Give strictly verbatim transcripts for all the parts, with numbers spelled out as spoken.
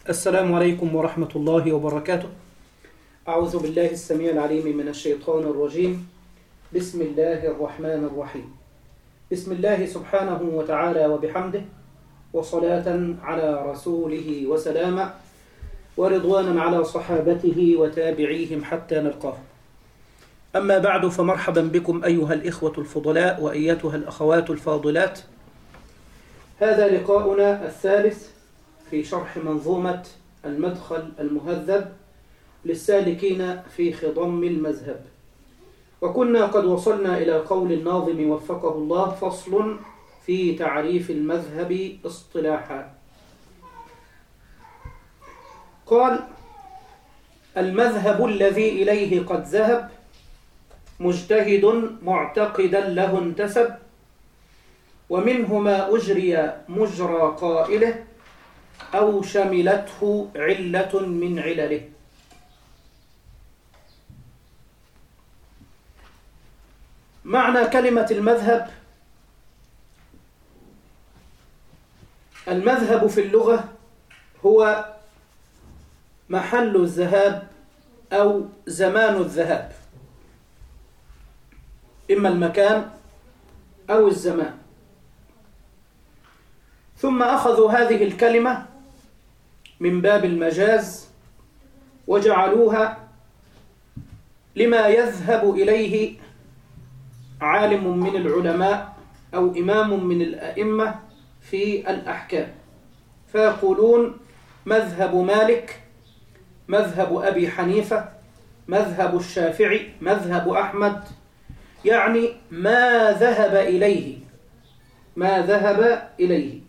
السلام عليكم ورحمة الله وبركاته. أعوذ بالله السميع العليم من الشيطان الرجيم. بسم الله الرحمن الرحيم. بسم الله سبحانه وتعالى وبحمده، وصلاة على رسوله وسلاما، ورضوانا على صحابته وتابعيهم حتى نلقاه. أما بعد، فمرحبا بكم أيها الإخوة الفضلاء وأيتها الأخوات الفاضلات. هذا لقاؤنا الثالث في شرح منظومة المدخل المهذب للسالكين في خضم المذهب، وكنا قد وصلنا إلى قول الناظم وفقه الله: فصل في تعريف المذهب اصطلاحا. قال: المذهب الذي إليه قد ذهب، مجتهد معتقدا له انتسب، ومنه ما أجري مجرى قائله، أو شملته علة من علله. معنى كلمة المذهب: المذهب في اللغة هو محل الذهاب أو زمان الذهاب، إما المكان أو الزمان. ثم أخذوا هذه الكلمة من باب المجاز وجعلوها لما يذهب إليه عالم من العلماء أو إمام من الأئمة في الأحكام، فيقولون مذهب مالك، مذهب أبي حنيفة، مذهب الشافعي، مذهب أحمد، يعني ما ذهب إليه ما ذهب إليه.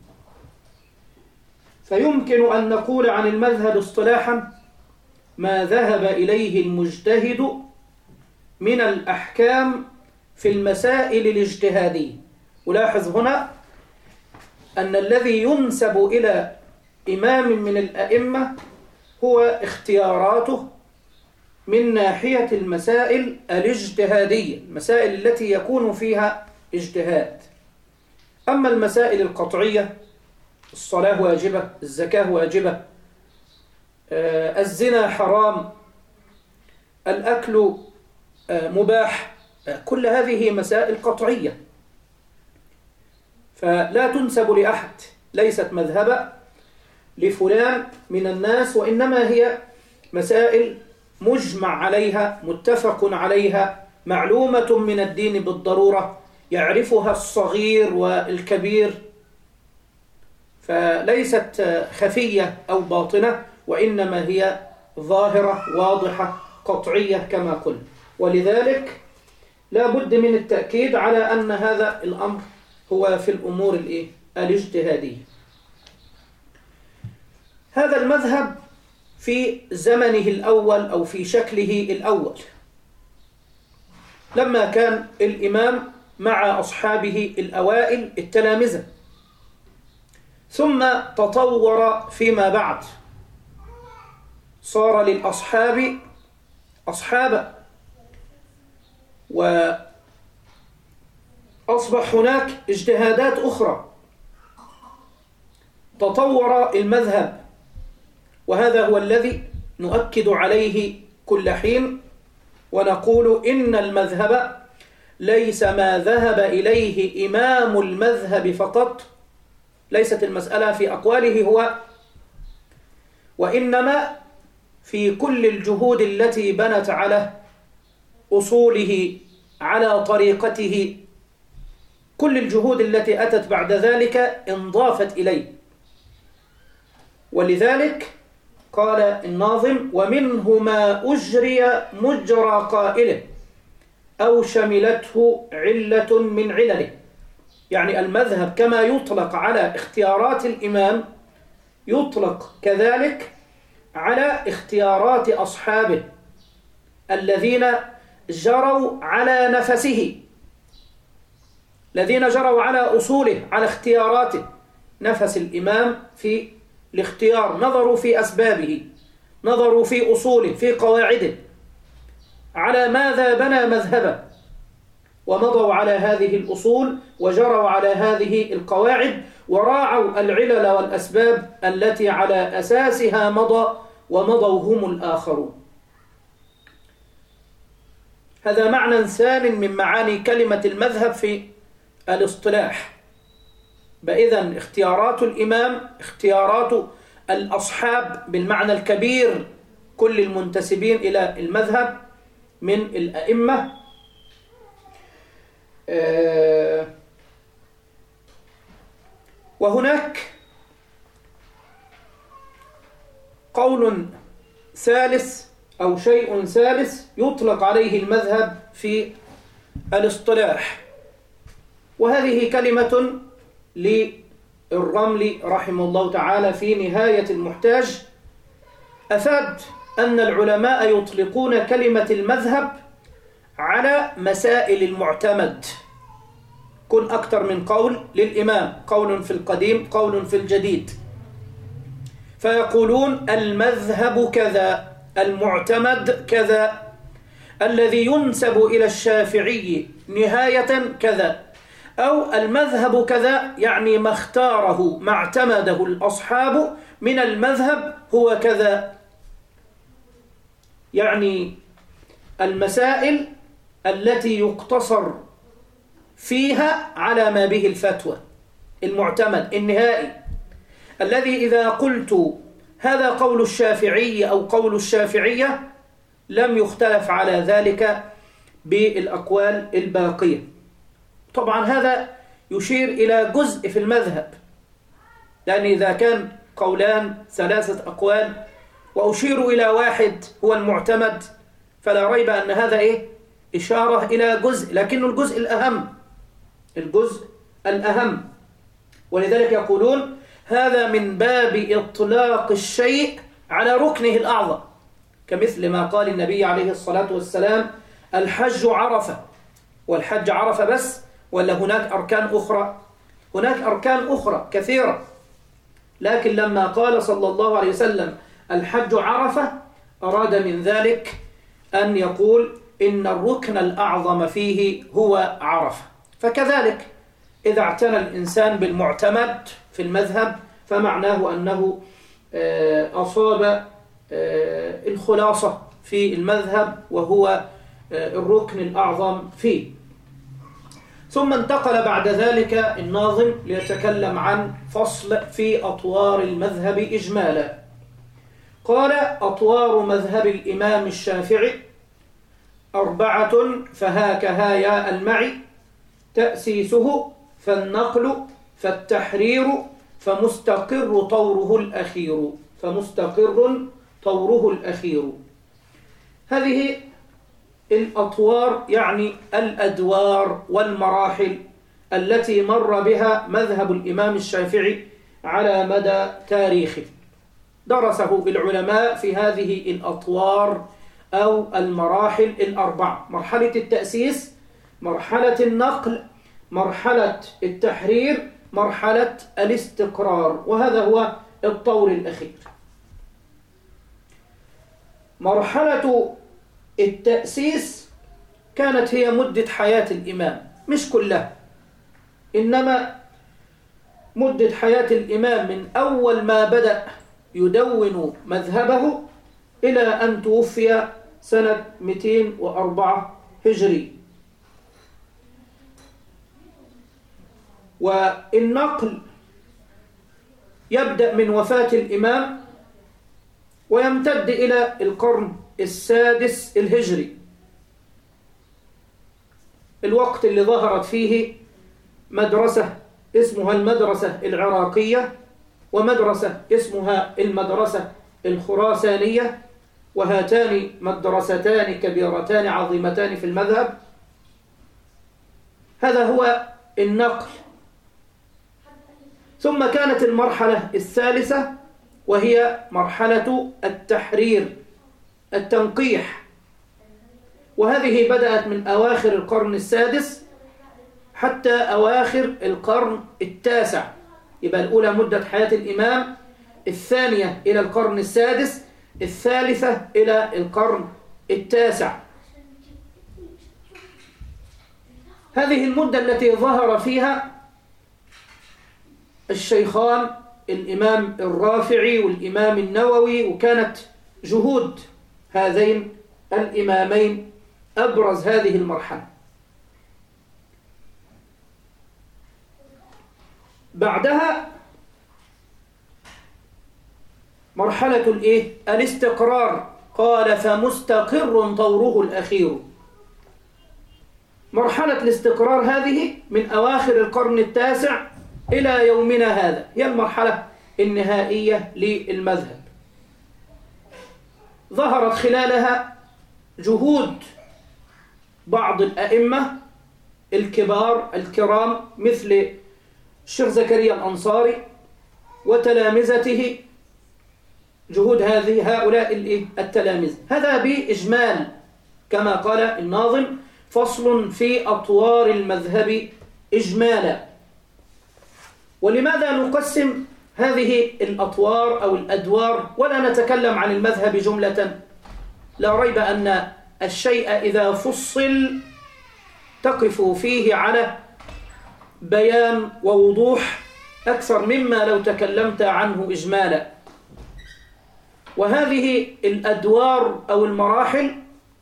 فيمكن أن نقول عن المذهب اصطلاحا ما ذهب إليه المجتهد من الأحكام في المسائل الاجتهادية. ولاحظ هنا أن الذي ينسب إلى إمام من الأئمة هو اختياراته من ناحية المسائل الاجتهادية، المسائل التي يكون فيها اجتهاد. أما المسائل القطعية: الصلاة واجبة، الزكاة واجبة، آه، الزنا حرام، الأكل آه، مباح، آه، كل هذه مسائل قطعية، فلا تنسب لأحد، ليست مذهبا لفلان من الناس، وإنما هي مسائل مجمع عليها، متفق عليها، معلومة من الدين بالضرورة، يعرفها الصغير والكبير، فليست خفية أو باطنة، وإنما هي ظاهرة واضحة قطعية كما قلنا. ولذلك لا بد من التأكيد على أن هذا الأمر هو في الأمور الإيه؟ الاجتهادية. هذا المذهب في زمنه الأول أو في شكله الأول، لما كان الإمام مع أصحابه الأوائل التلامذة، ثم تطور فيما بعد، صار للأصحاب أصحابا، وأصبح هناك اجتهادات أخرى، تطور المذهب. وهذا هو الذي نؤكد عليه كل حين ونقول إن المذهب ليس ما ذهب إليه إمام المذهب فقط، ليست المسألة في أقواله هو، وإنما في كل الجهود التي بنت على أصوله، على طريقته، كل الجهود التي أتت بعد ذلك انضافت إليه. ولذلك قال الناظم: ومنه ما أجري مجرى قائله، أو شملته علة من علله. يعني المذهب كما يطلق على اختيارات الإمام، يطلق كذلك على اختيارات أصحابه الذين جروا على نفسه، الذين جروا على أصوله، على اختياراته. نفس الإمام في الاختيار، نظروا في أسبابه، نظروا في أصوله، في قواعده، على ماذا بنى مذهبه، ومضوا على هذه الأصول وجروا على هذه القواعد، وراعوا العلل والأسباب التي على أساسها مضى ومضوا هم الآخرون. هذا معنى ثان من معاني كلمة المذهب في الاصطلاح. فإذا اختيارات الإمام اختيارات الأصحاب بالمعنى الكبير، كل المنتسبين إلى المذهب من الأئمة. آه وهناك قول ثالث أو شيء ثالث يطلق عليه المذهب في الاصطلاح، وهذه كلمة للرملي رحمه الله تعالى في نهاية المحتاج. أفاد أن العلماء يطلقون كلمة المذهب على مسائل المعتمد، كن أكثر من قول للإمام، قول في القديم قول في الجديد، فيقولون المذهب كذا، المعتمد كذا، الذي ينسب إلى الشافعي نهاية كذا، أو المذهب كذا يعني ما اختاره ما اعتمده الأصحاب من المذهب هو كذا، يعني المسائل التي يقتصر فيها على ما به الفتوى، المعتمد النهائي الذي إذا قلت هذا قول الشافعي أو قول الشافعية لم يختلف على ذلك بالأقوال الباقية. طبعا هذا يشير إلى جزء في المذهب، لأن إذا كان قولان ثلاثة أقوال وأشير إلى واحد هو المعتمد فلا ريب أن هذا إيه؟ إشارة إلى جزء، لكنه الجزء الأهم، الجزء الأهم. ولذلك يقولون هذا من باب إطلاق الشيء على ركنه الأعظم، كمثل ما قال النبي عليه الصلاة والسلام الحج عرفة، والحج عرفة بس ولا هناك أركان أخرى؟ هناك أركان أخرى كثيرة، لكن لما قال صلى الله عليه وسلم الحج عرفة أراد من ذلك أن يقول إن الركن الأعظم فيه هو عرفة. فكذلك إذا اعتنى الإنسان بالمعتمد في المذهب فمعناه أنه أصاب الخلاصة في المذهب وهو الركن الأعظم فيه. ثم انتقل بعد ذلك الناظم ليتكلم عن فصل في أطوار المذهب إجمالا. قال أطوار مذهب الإمام الشافعي أربعة فهاكها يا المعي، تأسيسه فالنقل فالتحرير فمستقر طوره الأخير، فمستقر طوره الأخير. هذه الأطوار يعني الأدوار والمراحل التي مر بها مذهب الإمام الشافعي على مدى تاريخه، درسه العلماء في هذه الأطوار أو المراحل الأربعة: مرحلة التأسيس، مرحلة النقل، مرحلة التحرير، مرحلة الاستقرار، وهذا هو الطور الأخير. مرحلة التأسيس كانت هي مدة حياة الإمام، مش كلها، إنما مدة حياة الإمام من أول ما بدأ يدون مذهبه إلى أن توفي سنة مئتين وأربعة هجري. والنقل يبدأ من وفاة الإمام ويمتد إلى القرن السادس الهجري، الوقت اللي ظهرت فيه مدرسة اسمها المدرسة العراقية، ومدرسة اسمها المدرسة الخراسانية، وهاتان مدرستان كبيرتان عظيمتان في المذهب. هذا هو النقل. ثم كانت المرحلة الثالثة وهي مرحلة التحرير، التنقيح، وهذه بدأت من أواخر القرن السادس حتى أواخر القرن التاسع. يبقى الأولى مدة حياة الإمام، الثانية إلى القرن السادس، الثالثة إلى القرن التاسع. هذه المدة التي ظهر فيها الشيخان الإمام الرافعي والإمام النووي، وكانت جهود هذين الإمامين أبرز هذه المرحلة. بعدها مرحلة الإيه؟ الاستقرار. قال فمستقر طوره الأخير. مرحلة الاستقرار هذه من أواخر القرن التاسع إلى يومنا هذا هي المرحلة النهائية للمذهب. ظهرت خلالها جهود بعض الأئمة الكبار الكرام مثل الشيخ زكريا الأنصاري وتلامذته، جهود هذه هؤلاء التلاميذ. هذا بإجمال كما قال الناظم: فصل في أطوار المذهب إجمالا. ولماذا نقسم هذه الأطوار أو الأدوار ولا نتكلم عن المذهب جملة؟ لا ريب أن الشيء إذا فصل تقف فيه على بيان ووضوح أكثر مما لو تكلمت عنه إجمالا. وهذه الأدوار أو المراحل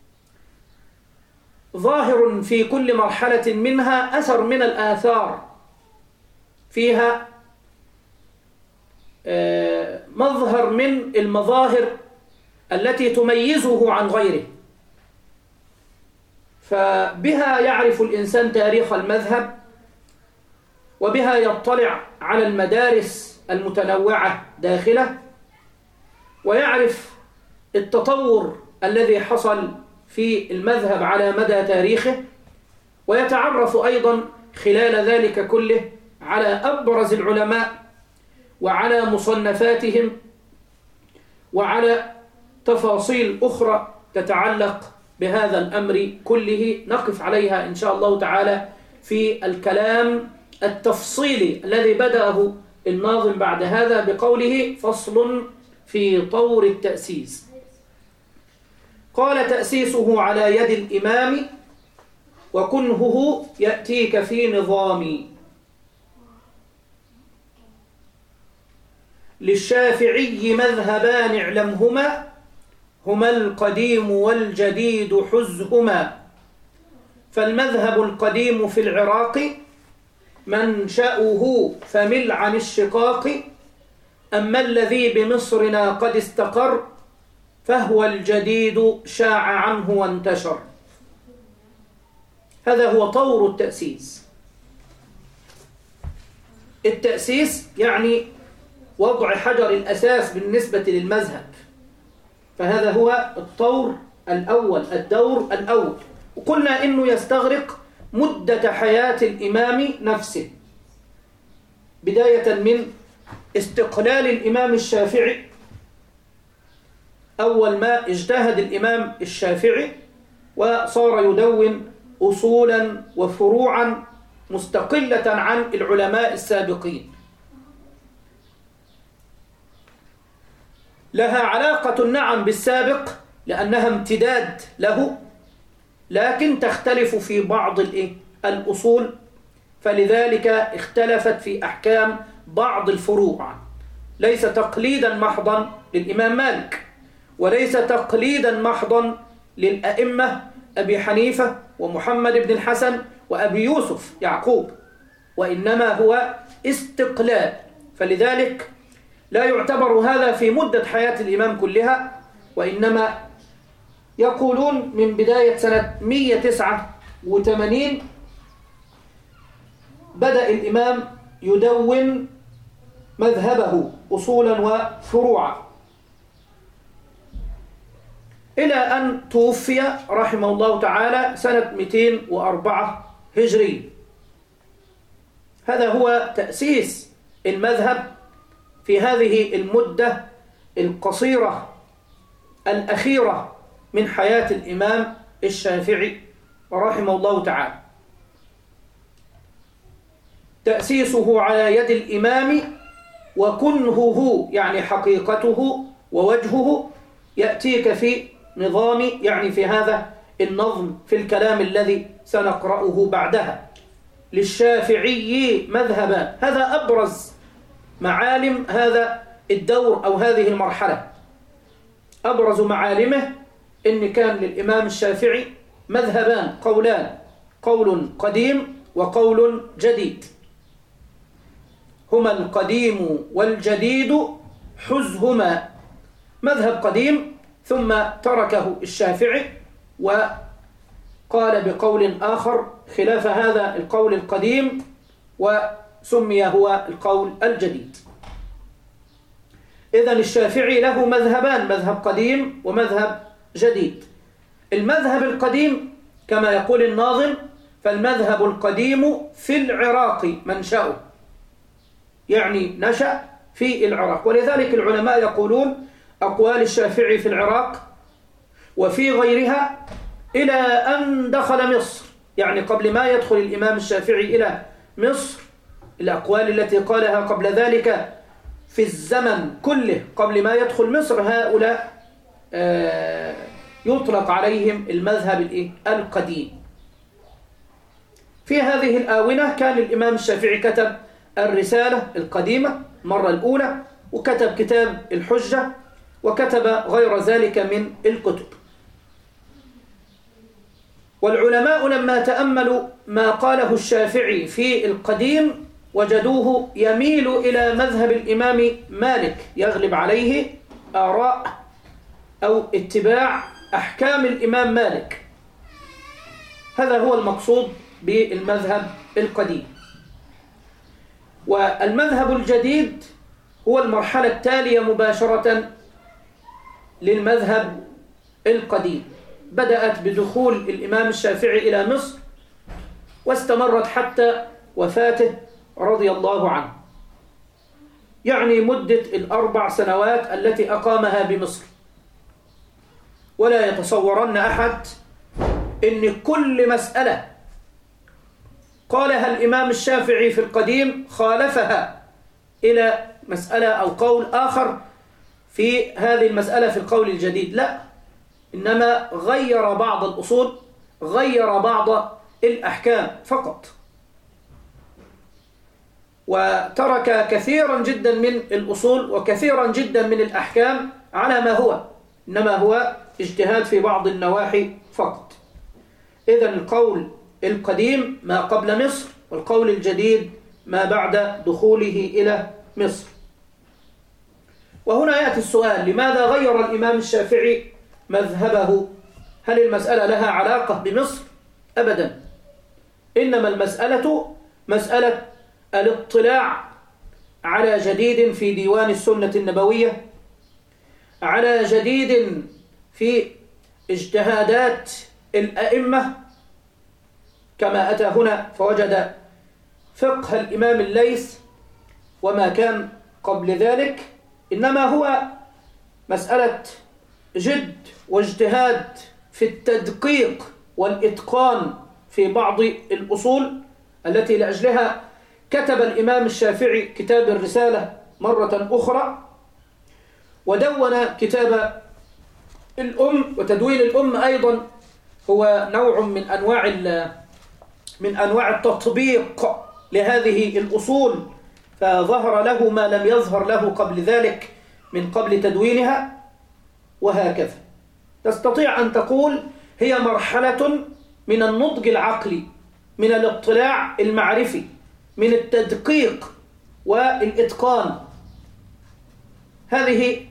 ظاهر في كل مرحلة منها أثر من الآثار، فيها مظهر من المظاهر التي تميزه عن غيره، فبها يعرف الإنسان تاريخ المذهب، وبها يطلع على المدارس المتنوعة داخله، ويعرف التطور الذي حصل في المذهب على مدى تاريخه، ويتعرف أيضا خلال ذلك كله على أبرز العلماء وعلى مصنفاتهم وعلى تفاصيل أخرى تتعلق بهذا الأمر كله نقف عليها إن شاء الله تعالى في الكلام التفصيلي الذي بدأه الناظم بعد هذا بقوله: فصل في طور التأسيس. قال: تأسيسه على يد الإمام وكنهه يأتيك في نظام. للشافعي مذهبان اعلمهما، هما القديم والجديد حزهما. فالمذهب القديم في العراق منشأه فمل عن الشقاق، أما الذي بمصرنا قد استقر فهو الجديد شاع عنه وانتشر. هذا هو طور التأسيس. التأسيس يعني وضع حجر الأساس بالنسبة للمذهب، فهذا هو الطور الأول، الدور الأول. وقلنا إنه يستغرق مدة حياة الإمام نفسه، بداية من استقلال الإمام الشافعي. أول ما اجتهد الإمام الشافعي وصار يدون أصولا وفروعا مستقلة عن العلماء السابقين، لها علاقة نعم بالسابق لأنها امتداد له، لكن تختلف في بعض الأصول، فلذلك اختلفت في أحكام بعض الفروع. ليس تقليدا محضا للإمام مالك، وليس تقليدا محضا للأئمة أبي حنيفة ومحمد بن الحسن وأبي يوسف يعقوب، وإنما هو استقلال. فلذلك لا يعتبر هذا في مدة حياة الإمام كلها، وإنما يقولون من بداية سنة مئة وتسعة وثمانين بدأ الإمام يدون مذهبه أصولا وفروعا، إلى أن توفي رحمه الله تعالى سنة مئتين وأربعة هجري. هذا هو تأسيس المذهب في هذه المدة القصيرة الأخيرة من حياة الإمام الشافعي رحمه الله تعالى. تأسيسه على يد الإمام وكنهه يعني حقيقته ووجهه يأتيك في نظام، يعني في هذا النظم في الكلام الذي سنقرأه بعدها. للشافعي مذهبا، هذا أبرز معالم هذا الدور أو هذه المرحلة. أبرز معالمه إن كان للإمام الشافعي مذهبان، قولان، قول قديم وقول جديد. هما القديم والجديد حزهما. مذهب قديم ثم تركه الشافعي وقال بقول آخر خلاف هذا القول القديم وسمي هو القول الجديد. إذن الشافعي له مذهبان، مذهب قديم ومذهب جديد. المذهب القديم كما يقول الناظم: فالمذهب القديم في العراق منشأه، يعني نشأ في العراق. ولذلك العلماء يقولون أقوال الشافعي في العراق وفي غيرها إلى أن دخل مصر، يعني قبل ما يدخل الإمام الشافعي إلى مصر الأقوال التي قالها قبل ذلك في الزمن كله قبل ما يدخل مصر هؤلاء يطلق عليهم المذهب القديم. في هذه الآونة كان الإمام الشافعي كتب الرسالة القديمة المرة الأولى، وكتب كتاب الحجة، وكتب غير ذلك من الكتب. والعلماء لما تأملوا ما قاله الشافعي في القديم وجدوه يميل إلى مذهب الإمام مالك، يغلب عليه آراء أو اتباع أحكام الإمام مالك. هذا هو المقصود بالمذهب القديم. والمذهب الجديد هو المرحلة التالية مباشرة للمذهب القديم، بدأت بدخول الإمام الشافعي إلى مصر واستمرت حتى وفاته رضي الله عنه، يعني مدة الأربع سنوات التي أقامها بمصر. ولا يتصورن أحد إن كل مسألة قالها الإمام الشافعي في القديم خالفها إلى مسألة أو قول آخر في هذه المسألة في القول الجديد، لا، إنما غير بعض الأصول، غير بعض الأحكام فقط، وترك كثيرا جدا من الأصول وكثيرا جدا من الأحكام على ما هو، إنما هو اجتهاد في بعض النواحي فقط. إذن القول القديم ما قبل مصر، والقول الجديد ما بعد دخوله إلى مصر. وهنا يأتي السؤال: لماذا غير الإمام الشافعي مذهبه؟ هل المسألة لها علاقة بمصر؟ أبدا، إنما المسألة مسألة الاطلاع على جديد في ديوان السنة النبوية، على جديد في اجتهادات الأئمة، كما أتى هنا فوجد فقه الإمام الليث وما كان قبل ذلك، إنما هو مسألة جد واجتهاد في التدقيق والإتقان في بعض الأصول التي لأجلها كتب الإمام الشافعي كتاب الرسالة مرة أخرى، ودون كتاب الأم. وتدوين الأم أيضا هو نوع من أنواع من أنواع التطبيق لهذه الأصول، فظهر له ما لم يظهر له قبل ذلك من قبل تدوينها، وهكذا. تستطيع أن تقول هي مرحلة من النضج العقلي، من الاطلاع المعرفي، من التدقيق والإتقان. هذه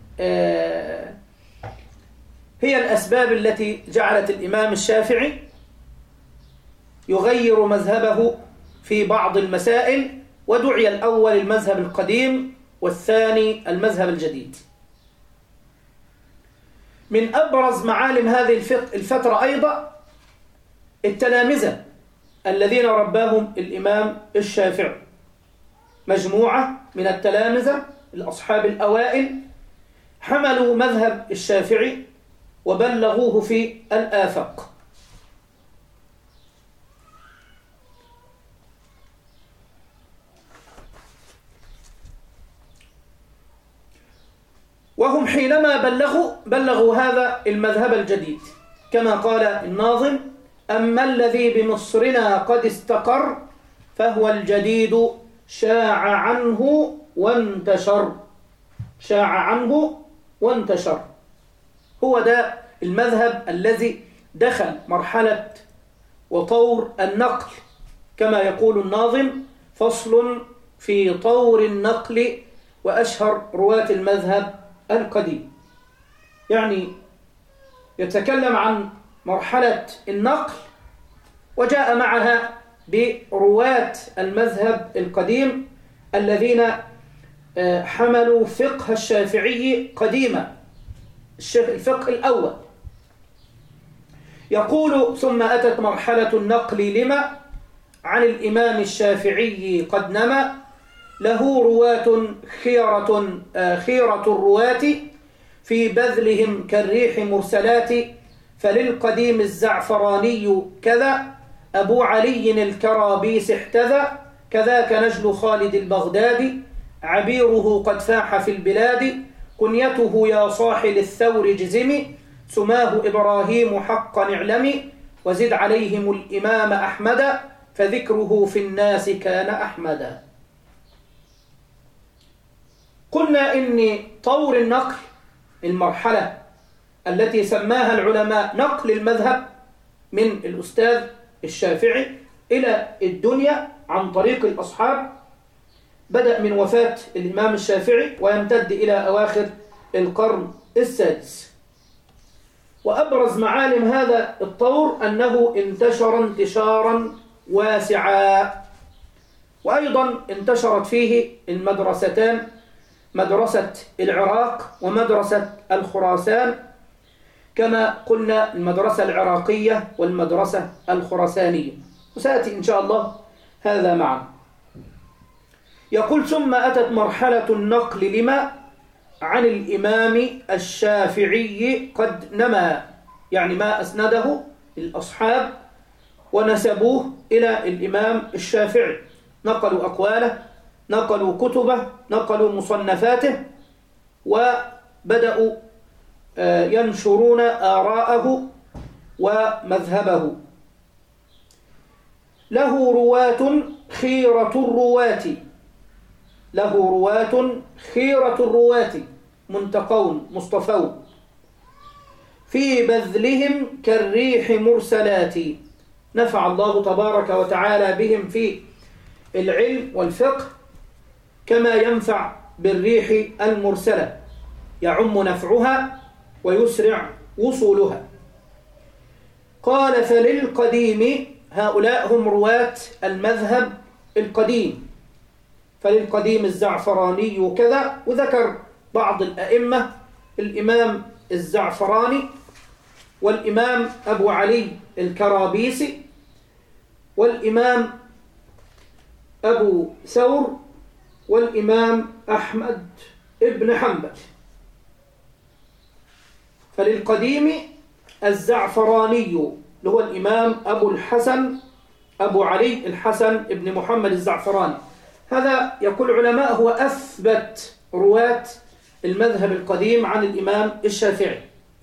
هي الأسباب التي جعلت الإمام الشافعي يغير مذهبه في بعض المسائل، ودعي الأول المذهب القديم والثاني المذهب الجديد. من أبرز معالم هذه الفترة أيضا التلامذة الذين رباهم الإمام الشافعي، مجموعة من التلامذة الأصحاب الأوائل حملوا مذهب الشافعي وبلغوه في الآفاق. وهم حينما بلغوا بلغوا هذا المذهب الجديد، كما قال الناظم: أما الذي بمصرنا قد استقر فهو الجديد شاع عنه وانتشر، شاع عنه وانتشر. هو ده المذهب الذي دخل مرحلة وطور النقل، كما يقول الناظم: فصل في طور النقل وأشهر رواة المذهب القديم. يعني يتكلم عن مرحلة النقل، وجاء معها برواة المذهب القديم الذين حملوا فقه الشافعي قديما، الفقه الأول. يقول: ثم أتت مرحلة النقل لما عن الإمام الشافعي قد نما، له رواة خيرة خيرة الرواة في بذلهم كالريح مرسلات، فللقديم الزعفراني كذا، أبو علي الكرابيس احتذى، كذاك نجل خالد البغدادي، عبيره قد فاح في البلاد، كنيته يا صاحل الثور جزمي، سماه إبراهيم حقا اعلمي، وزد عليهم الإمام أحمد، فذكره في الناس كان أحمدا. قلنا إن طور النقل، المرحلة التي سماها العلماء نقل المذهب من الأستاذ الشافعي إلى الدنيا عن طريق الأصحاب، بدأ من وفاة الإمام الشافعي ويمتد إلى أواخر القرن السادس. وأبرز معالم هذا الطور أنه انتشر انتشارا واسعا، وأيضا انتشرت فيه المدرستان، مدرسة العراق ومدرسة الخراسان، كما قلنا المدرسة العراقية والمدرسة الخراسانية، وسيأتي إن شاء الله هذا معا. يقول: ثم أتت مرحلة النقل لما عن الإمام الشافعي قد نما، يعني ما أسنده الأصحاب ونسبوه إلى الإمام الشافعي، نقلوا أقواله، نقلوا كتبه، نقلوا مصنفاته، وبدأوا ينشرون آراءه ومذهبه. له رواة خيرة الرواة، له رواة خيرة الرواة، منتقون مصطفون، في بذلهم كالريح مرسلات، نفع الله تبارك وتعالى بهم في العلم والفقه كما ينفع بالريح المرسلة، يعم نفعها ويسرع وصولها. قال: فللقديم، هؤلاء هم رواة المذهب القديم، فللقديم الزعفراني كذا، وذكر بعض الأئمة: الإمام الزعفراني، والإمام أبو علي الكرابيسي، والإمام أبو ثور، والإمام أحمد ابن حنبل. فللقديم الزعفراني اللي هو الإمام أبو الحسن أبو علي الحسن ابن محمد الزعفراني، هذا يقول العلماء هو أثبت رواة المذهب القديم عن الإمام الشافعي.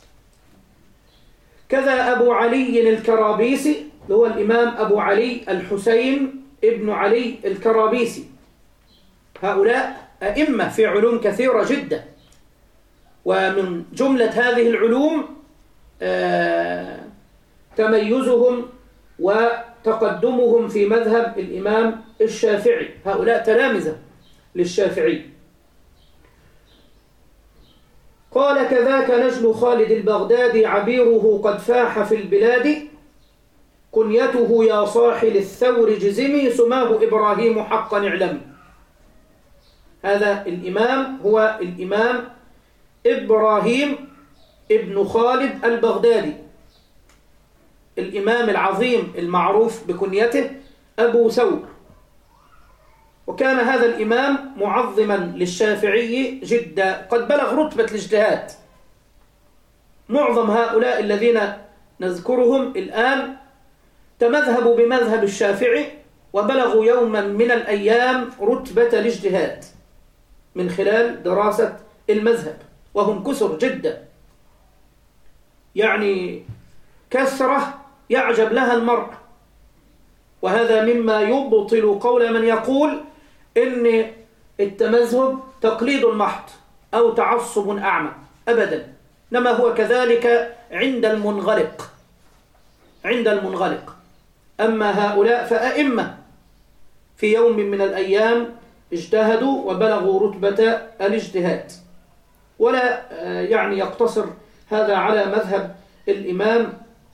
كذا أبو علي الكرابيسي اللي هو الإمام أبو علي الحسين ابن علي الكرابيسي، هؤلاء أئمة في علوم كثيرة جدا، ومن جملة هذه العلوم آه تميزهم وتقدمهم في مذهب الإمام الشافعي، هؤلاء تلامذة للشافعي. قال: كذاك نجل خالد البغدادي، عبيره قد فاح في البلاد، كنيته يا صاحل الثور جزمي، سماه إبراهيم حقا اعلمي. هذا الإمام هو الإمام إبراهيم ابن خالد البغدادي، الإمام العظيم المعروف بكنيته أبو ثور. وكان هذا الإمام معظما للشافعي جدا، قد بلغ رتبة الاجتهاد. معظم هؤلاء الذين نذكرهم الآن تمذهبوا بمذهب الشافعي، وبلغوا يوما من الأيام رتبة الاجتهاد من خلال دراسة المذهب، وهم كثر جدا، يعني كثرة يعجب لها المرء. وهذا مما يبطل قول من يقول إن التمذهب تقليد محض أو تعصب أعمى أبدا، إنما هو كذلك عند المنغلق عند المنغلق. أما هؤلاء فأئمة في يوم من الأيام اجتهدوا وبلغوا رتبة الاجتهاد، ولا يعني يقتصر هذا على مذهب الإمام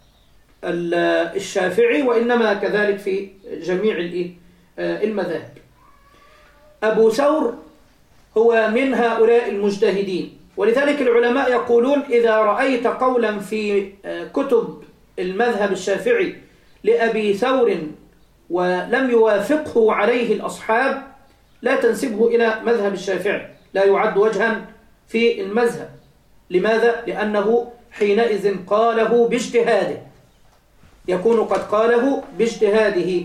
الشافعي، وإنما كذلك في جميع المذاهب. أبو ثور هو من هؤلاء المجتهدين، ولذلك العلماء يقولون إذا رأيت قولا في كتب المذهب الشافعي لأبي ثور ولم يوافقه عليه الأصحاب لا تنسبه إلى مذهب الشافعي، لا يعد وجها في المذهب. لماذا؟ لأنه حينئذ قاله باجتهاده، يكون قد قاله باجتهاده.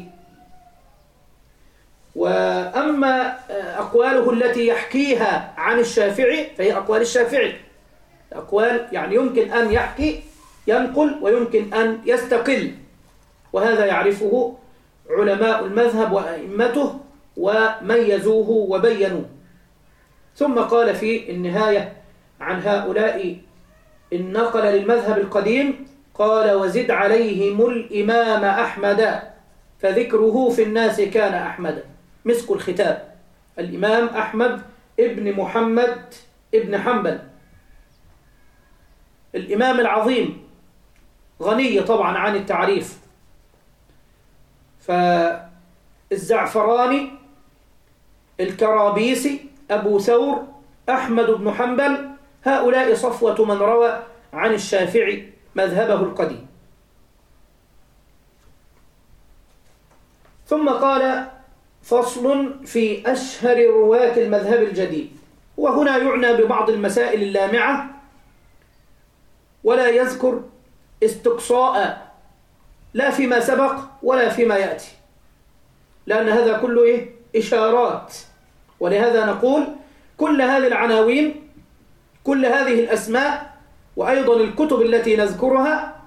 وأما أقواله التي يحكيها عن الشافعي فهي أقوال الشافعي، أقوال يعني يمكن أن يحكي ينقل ويمكن أن يستقل، وهذا يعرفه علماء المذهب وأئمته وميزوه وبينوه. ثم قال في النهاية عن هؤلاء النقل للمذهب القديم، قال وزد عليهم الإمام أحمد فذكره في الناس كان أحمد. مسك الختاب الإمام أحمد ابن محمد ابن حنبل، الإمام العظيم، غني طبعا عن التعريف. فالزعفراني، الكرابيسي، أبو ثور، أحمد بن حنبل، هؤلاء صفوة من روى عن الشافعي مذهبه القديم. ثم قال فصل في أشهر رواة المذهب الجديد، وهنا يعنى ببعض المسائل اللامعة، ولا يذكر استقصاء لا فيما سبق ولا فيما يأتي، لأن هذا كله إيه؟ إشارات. ولهذا نقول كل هذه العناوين، كل هذه الأسماء، وأيضا الكتب التي نذكرها،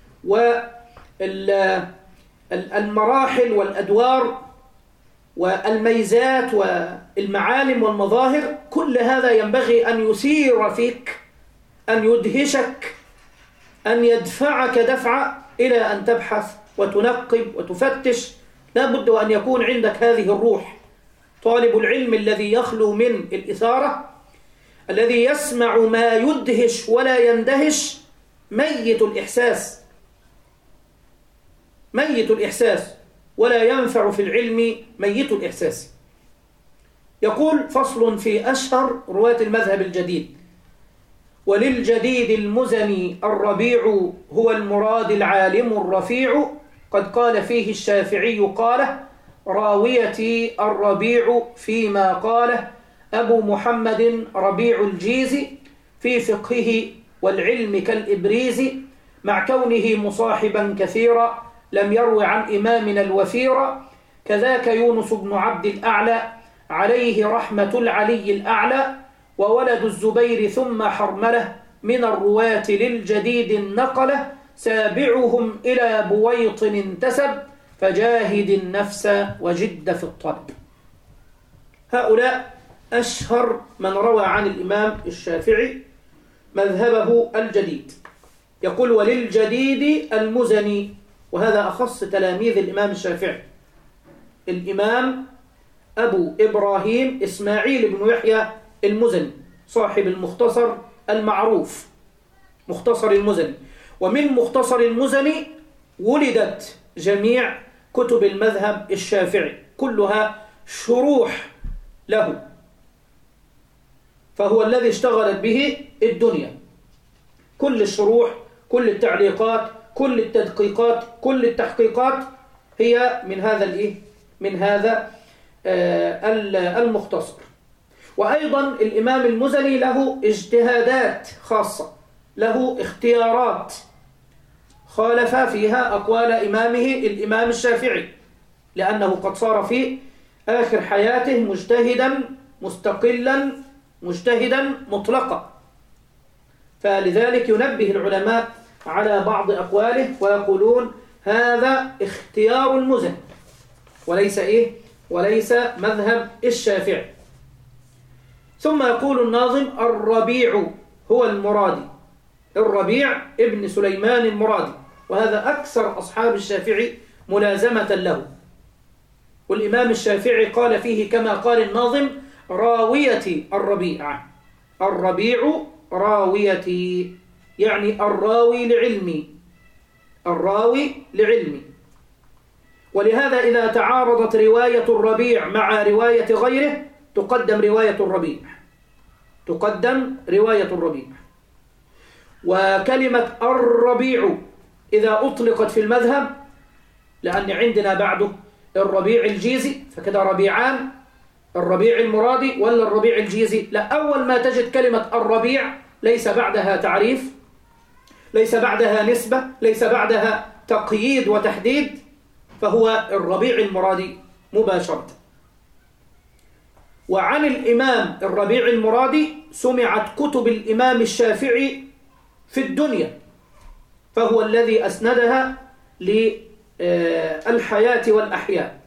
والمراحل والأدوار والميزات والمعالم والمظاهر، كل هذا ينبغي أن يثير فيك، أن يدهشك، أن يدفعك دفعة إلى أن تبحث وتنقب وتفتش. لا بد أن يكون عندك هذه الروح. طالب العلم الذي يخلو من الإثارة، الذي يسمع ما يدهش ولا يندهش، ميت الإحساس، ميت الإحساس، ولا ينفع في العلم ميت الإحساس. يقول فصل في أشهر رواة المذهب الجديد. وللجديد المزني الربيع هو المراد العالم الرفيع، قد قال فيه الشافعي قاله راويتي الربيع فيما قاله أبو محمد ربيع الجيزي في فقهه والعلم كالإبريز، مع كونه مصاحبا كثيرا لم يروي عن إمامنا الوفيرا، كذاك يونس بن عبد الأعلى عليه رحمة العلي الأعلى، وولد الزبير ثم حرمله من الرواة للجديد النقلة، سابعهم إلى بويط انتسب، فجاهد النفس وجد في الطلب. هؤلاء أشهر من روى عن الإمام الشافعي مذهبه الجديد. يقول وللجديد المزني، وهذا أخص تلاميذ الإمام الشافعي، الإمام أبو إبراهيم إسماعيل بن يحيى المزني صاحب المختصر المعروف مختصر المزني. ومن مختصر المزني ولدت جميع كتب المذهب الشافعي، كلها شروح له، فهو الذي اشتغلت به الدنيا. كل الشروح، كل التعليقات، كل التدقيقات، كل التحقيقات هي من هذا الايه من هذا آه المختصر. وأيضا الإمام المزني له اجتهادات خاصة، له اختيارات خالف فيها أقوال إمامه الإمام الشافعي، لأنه قد صار في آخر حياته مجتهدا مستقلا مجتهدا مطلقا، فلذلك ينبه العلماء على بعض أقواله ويقولون هذا اختيار المزني وليس إيه وليس مذهب الشافعي. ثم يقول الناظم الربيع هو المرادي، الربيع ابن سليمان المرادي، وهذا أكثر أصحاب الشافعي ملازمة له. والإمام الشافعي قال فيه كما قال الناظم راوية الربيع، الربيع راويتي، يعني الراوي لعلمي، الراوي لعلمي. ولهذا إذا تعارضت رواية الربيع مع رواية غيره تقدم رواية الربيع، تقدم رواية الربيع. وكلمة الربيع إذا أطلقت في المذهب، لأن عندنا بعده الربيع الجيزي، فكده ربيعان، الربيع المرادي ولا الربيع الجيزي؟ لا، أول ما تجد كلمة الربيع ليس بعدها تعريف، ليس بعدها نسبة، ليس بعدها تقييد وتحديد، فهو الربيع المرادي مباشرة. وعن الإمام الربيع المرادي سمعت كتب الإمام الشافعي في الدنيا، فهو الذي أسندها للحياة والأحياء.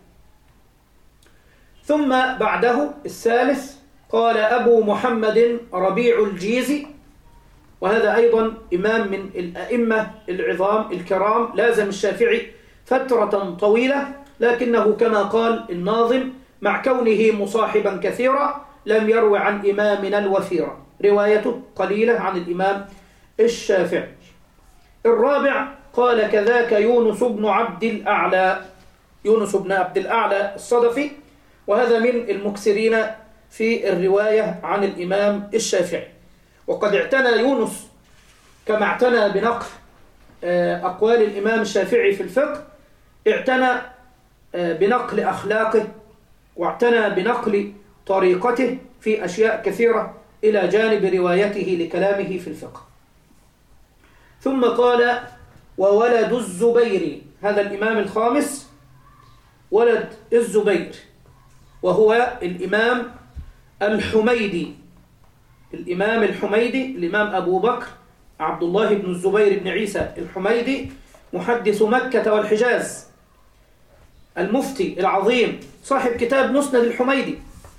ثم بعده الثالث قال أبو محمد ربيع الجيزي، وهذا أيضا إمام من الأئمة العظام الكرام، لازم الشافعي فترة طويلة، لكنه كما قال الناظم مع كونه مصاحبا كثيرا لم يروي عن إمامنا الوفيرة، روايته قليلة عن الإمام الشافعي. الرابع قال كذاك يونس بن عبد الأعلى، يونس بن عبد الأعلى الصدفي، وهذا من المكثرين في الرواية عن الإمام الشافعي. وقد اعتنى يونس كما اعتنى بنقل أقوال الإمام الشافعي في الفقه، اعتنى بنقل أخلاقه، واعتنى بنقل طريقته في أشياء كثيرة إلى جانب روايته لكلامه في الفقه. ثم قال وولد الزبير، هذا الإمام الخامس ولد الزبير، وهو الإمام الحميدي، الإمام الحميدي، الإمام أبو بكر عبد الله بن الزبير بن عيسى الحميدي، محدث مكة والحجاز، المفتي العظيم، صاحب كتاب مسند الحميدي،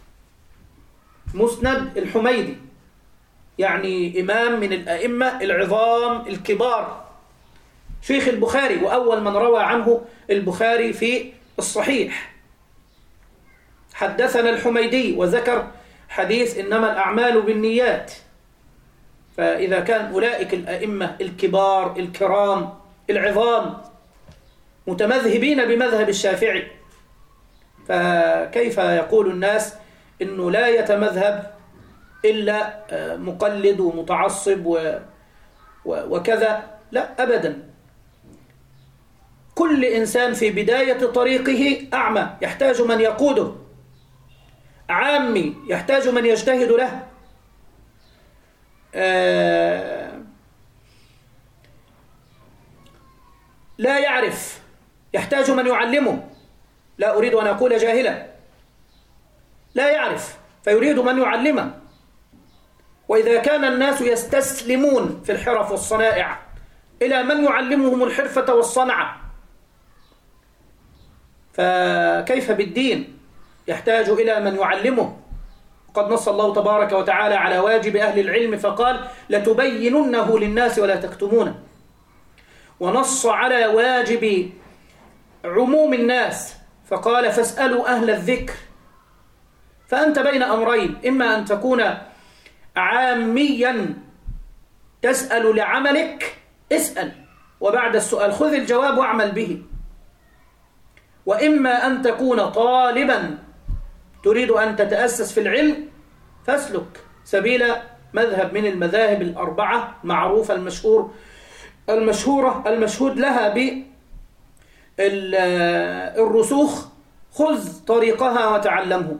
مسند الحميدي، يعني إمام من الأئمة العظام الكبار، شيخ البخاري، وأول من روى عنه البخاري في الصحيح. حدثنا الحميدي وذكر حديث إنما الأعمال بالنيات. فإذا كان أولئك الأئمة الكبار الكرام العظام متمذهبين بمذهب الشافعي، فكيف يقول الناس إنه لا يتمذهب إلا مقلد ومتعصب و... وكذا؟ لا أبدا. كل إنسان في بداية طريقه أعمى يحتاج من يقوده، عامي يحتاج من يجتهد له، آه لا يعرف يحتاج من يعلمه، لا أريد أن أقول جاهلا، لا يعرف فيريد من يعلمه. وإذا كان الناس يستسلمون في الحرف والصنائع إلى من يعلمهم الحرفة والصنعة، فكيف بالدين؟ يحتاج إلى من يعلمه. قد نص الله تبارك وتعالى على واجب أهل العلم فقال لتبيننه للناس ولا تكتمونه، ونص على واجب عموم الناس فقال فاسألوا أهل الذكر. فأنت بين أمرين، إما أن تكون عاميا تسأل لعملك، اسأل وبعد السؤال خذ الجواب واعمل به، وإما أن تكون طالبا تريد أن تتأسس في العلم فاسلك سبيل مذهب من المذاهب الأربعة معروفة المشهور المشهورة المشهود لها بالرسوخ، خذ طريقها وتعلمه.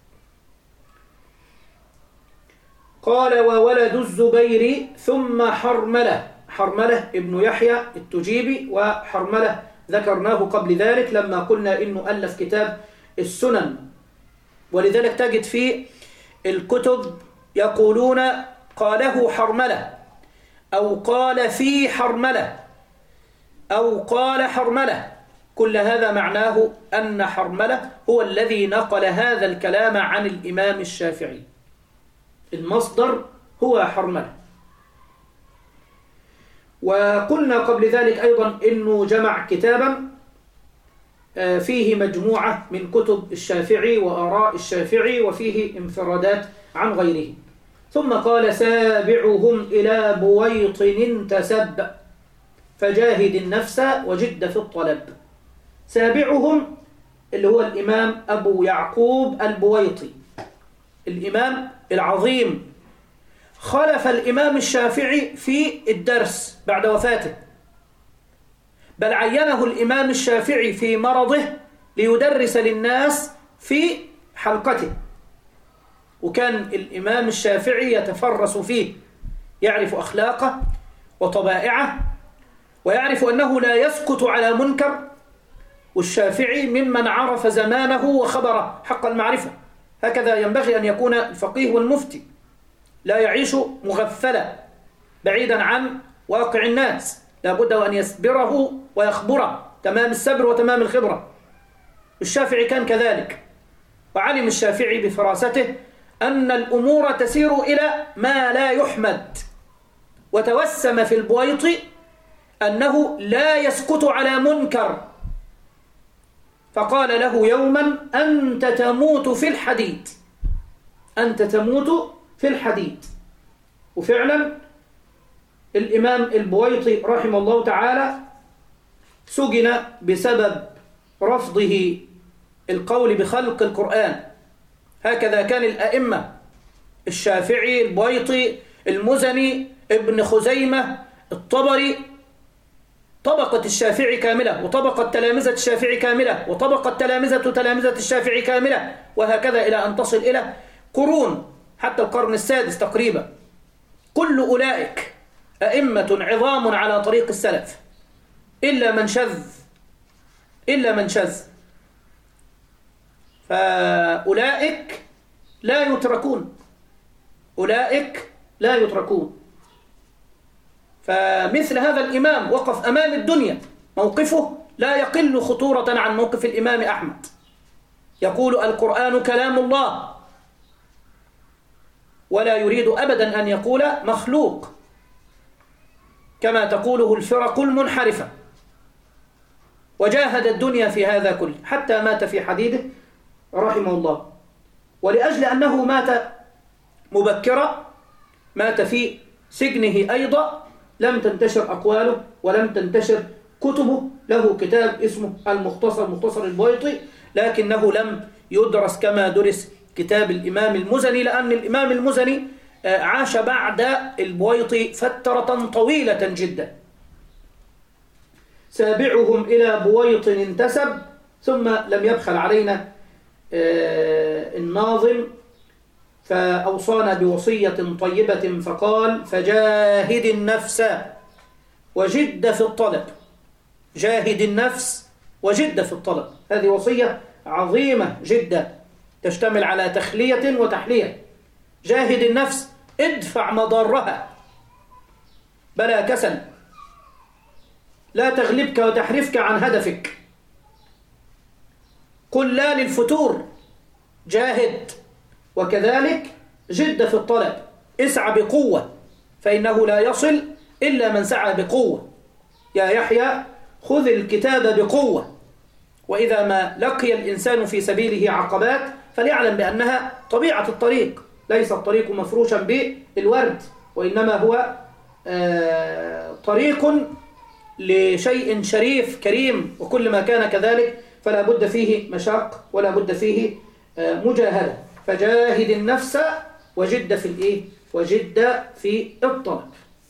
قال وولد الزبير ثم حرملة، حرملة ابن يحيى التجيبي، وحرملة ذكرناه قبل ذلك لما قلنا إنه ألف كتاب السنن، ولذلك تجد في الكتب يقولون قاله حرملة أو قال في حرملة أو قال حرملة، كل هذا معناه أن حرملة هو الذي نقل هذا الكلام عن الإمام الشافعي. المصدر هو حرملة. وقلنا قبل ذلك أيضا أنه جمع كتابا فيه مجموعة من كتب الشافعي وآراء الشافعي وفيه انفرادات عن غيره. ثم قال سابعهم إلى بويط انتسب فجاهد النفس وجد في الطلب. سابعهم اللي هو الإمام أبو يعقوب البويطي، الإمام العظيم، خلف الإمام الشافعي في الدرس بعد وفاته، بل عينه الإمام الشافعي في مرضه ليدرس للناس في حلقته، وكان الإمام الشافعي يتفرس فيه، يعرف أخلاقه وطبائعه ويعرف أنه لا يسكت على منكر، والشافعي ممن عرف زمانه وخبره حق المعرفة. هكذا ينبغي أن يكون الفقيه والمفتي، لا يعيش مغفلا بعيدا عن واقع الناس، لا بد أن يسبره ويخبره تمام السبر وتمام الخبرة. الشافعي كان كذلك، وعلم الشافعي بفراسته أن الأمور تسير إلى ما لا يحمد، وتوسم في البويطي أنه لا يسكت على منكر، فقال له يوما أنت تموت في الحديد، أنت تموت في الحديد. وفعلا الإمام البويطي رحمه الله تعالى سجن بسبب رفضه القول بخلق القرآن. هكذا كان الأئمة، الشافعي، البويطي، المزني، ابن خزيمة، الطبري، طبقة الشافعي كاملة، وطبقة تلامذة الشافعي كاملة، وطبقة تلامذة تلامذة الشافعي كاملة، وهكذا إلى أن تصل إلى قرون حتى القرن السادس تقريبا. كل أولئك أئمة عظام على طريق السلف، إلا من شذ، إلا من شذ، فأولئك لا يتركون، أولئك لا يتركون. فمثل هذا الإمام وقف أمام الدنيا، موقفه لا يقل خطورة عن موقف الإمام أحمد، يقول القرآن كلام الله، ولا يريد أبدا أن يقول مخلوق كما تقوله الفرق المنحرفة، وجاهد الدنيا في هذا كله حتى مات في حديده رحمه الله. ولأجل أنه مات مبكرا، مات في سجنه أيضا، لم تنتشر أقواله ولم تنتشر كتبه. له كتاب اسمه المختصر، مختصر البويطي، لكنه لم يدرس كما درس كتاب الإمام المزني، لأن الإمام المزني عاش بعد البويطي فترة طويلة جدا. سابعهم إلى بويط انتسب. ثم لم يبخل علينا الناظم فأوصانا بوصية طيبة فقال فجاهد النفس وجد في الطلب. جاهد النفس وجد في الطلب، هذه وصية عظيمة جدا تشتمل على تخلية وتحلية. جاهد النفس، ادفع مضارها بلا كسل، لا تغلبك وتحرفك عن هدفك. قل لا للفتور، جاهد. وكذلك جد في الطلب، اسعى بقوة، فإنه لا يصل إلا من سعى بقوة. يا يحيى خذ الكتاب بقوة. وإذا ما لقي الإنسان في سبيله عقبات فليعلم بأنها طبيعة الطريق، ليس الطريق مفروشا بالورد، وإنما هو آه طريق لشيء شريف كريم، وكل ما كان كذلك فلا بد فيه مشاق ولا بد فيه آه مجاهدة. فجاهد النفس وجد في الإيه؟ وجد في الطلب.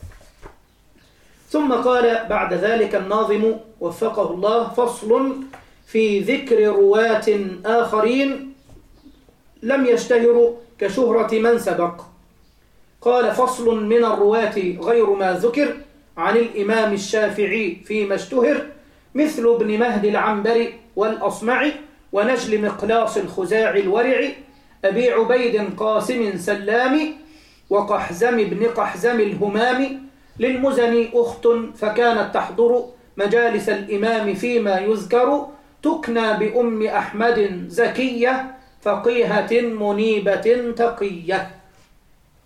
ثم قال بعد ذلك الناظم وفقه الله فصل في ذكر رواة آخرين لم يشتهروا كشهرة من سبق. قال فصل من الرواة غير ما ذكر عن الإمام الشافعي فيما اشتهر مثل ابن مهدي العنبري والأصمعي ونجل مقلاص الخزاعي الورعي أبي عبيد قاسم سلامي وقحزم بن قحزم الهمامي للمزني أخت فكانت تحضر مجالس الإمام فيما يذكر تكنى بأم أحمد زكية فقيهة منيبة تقية.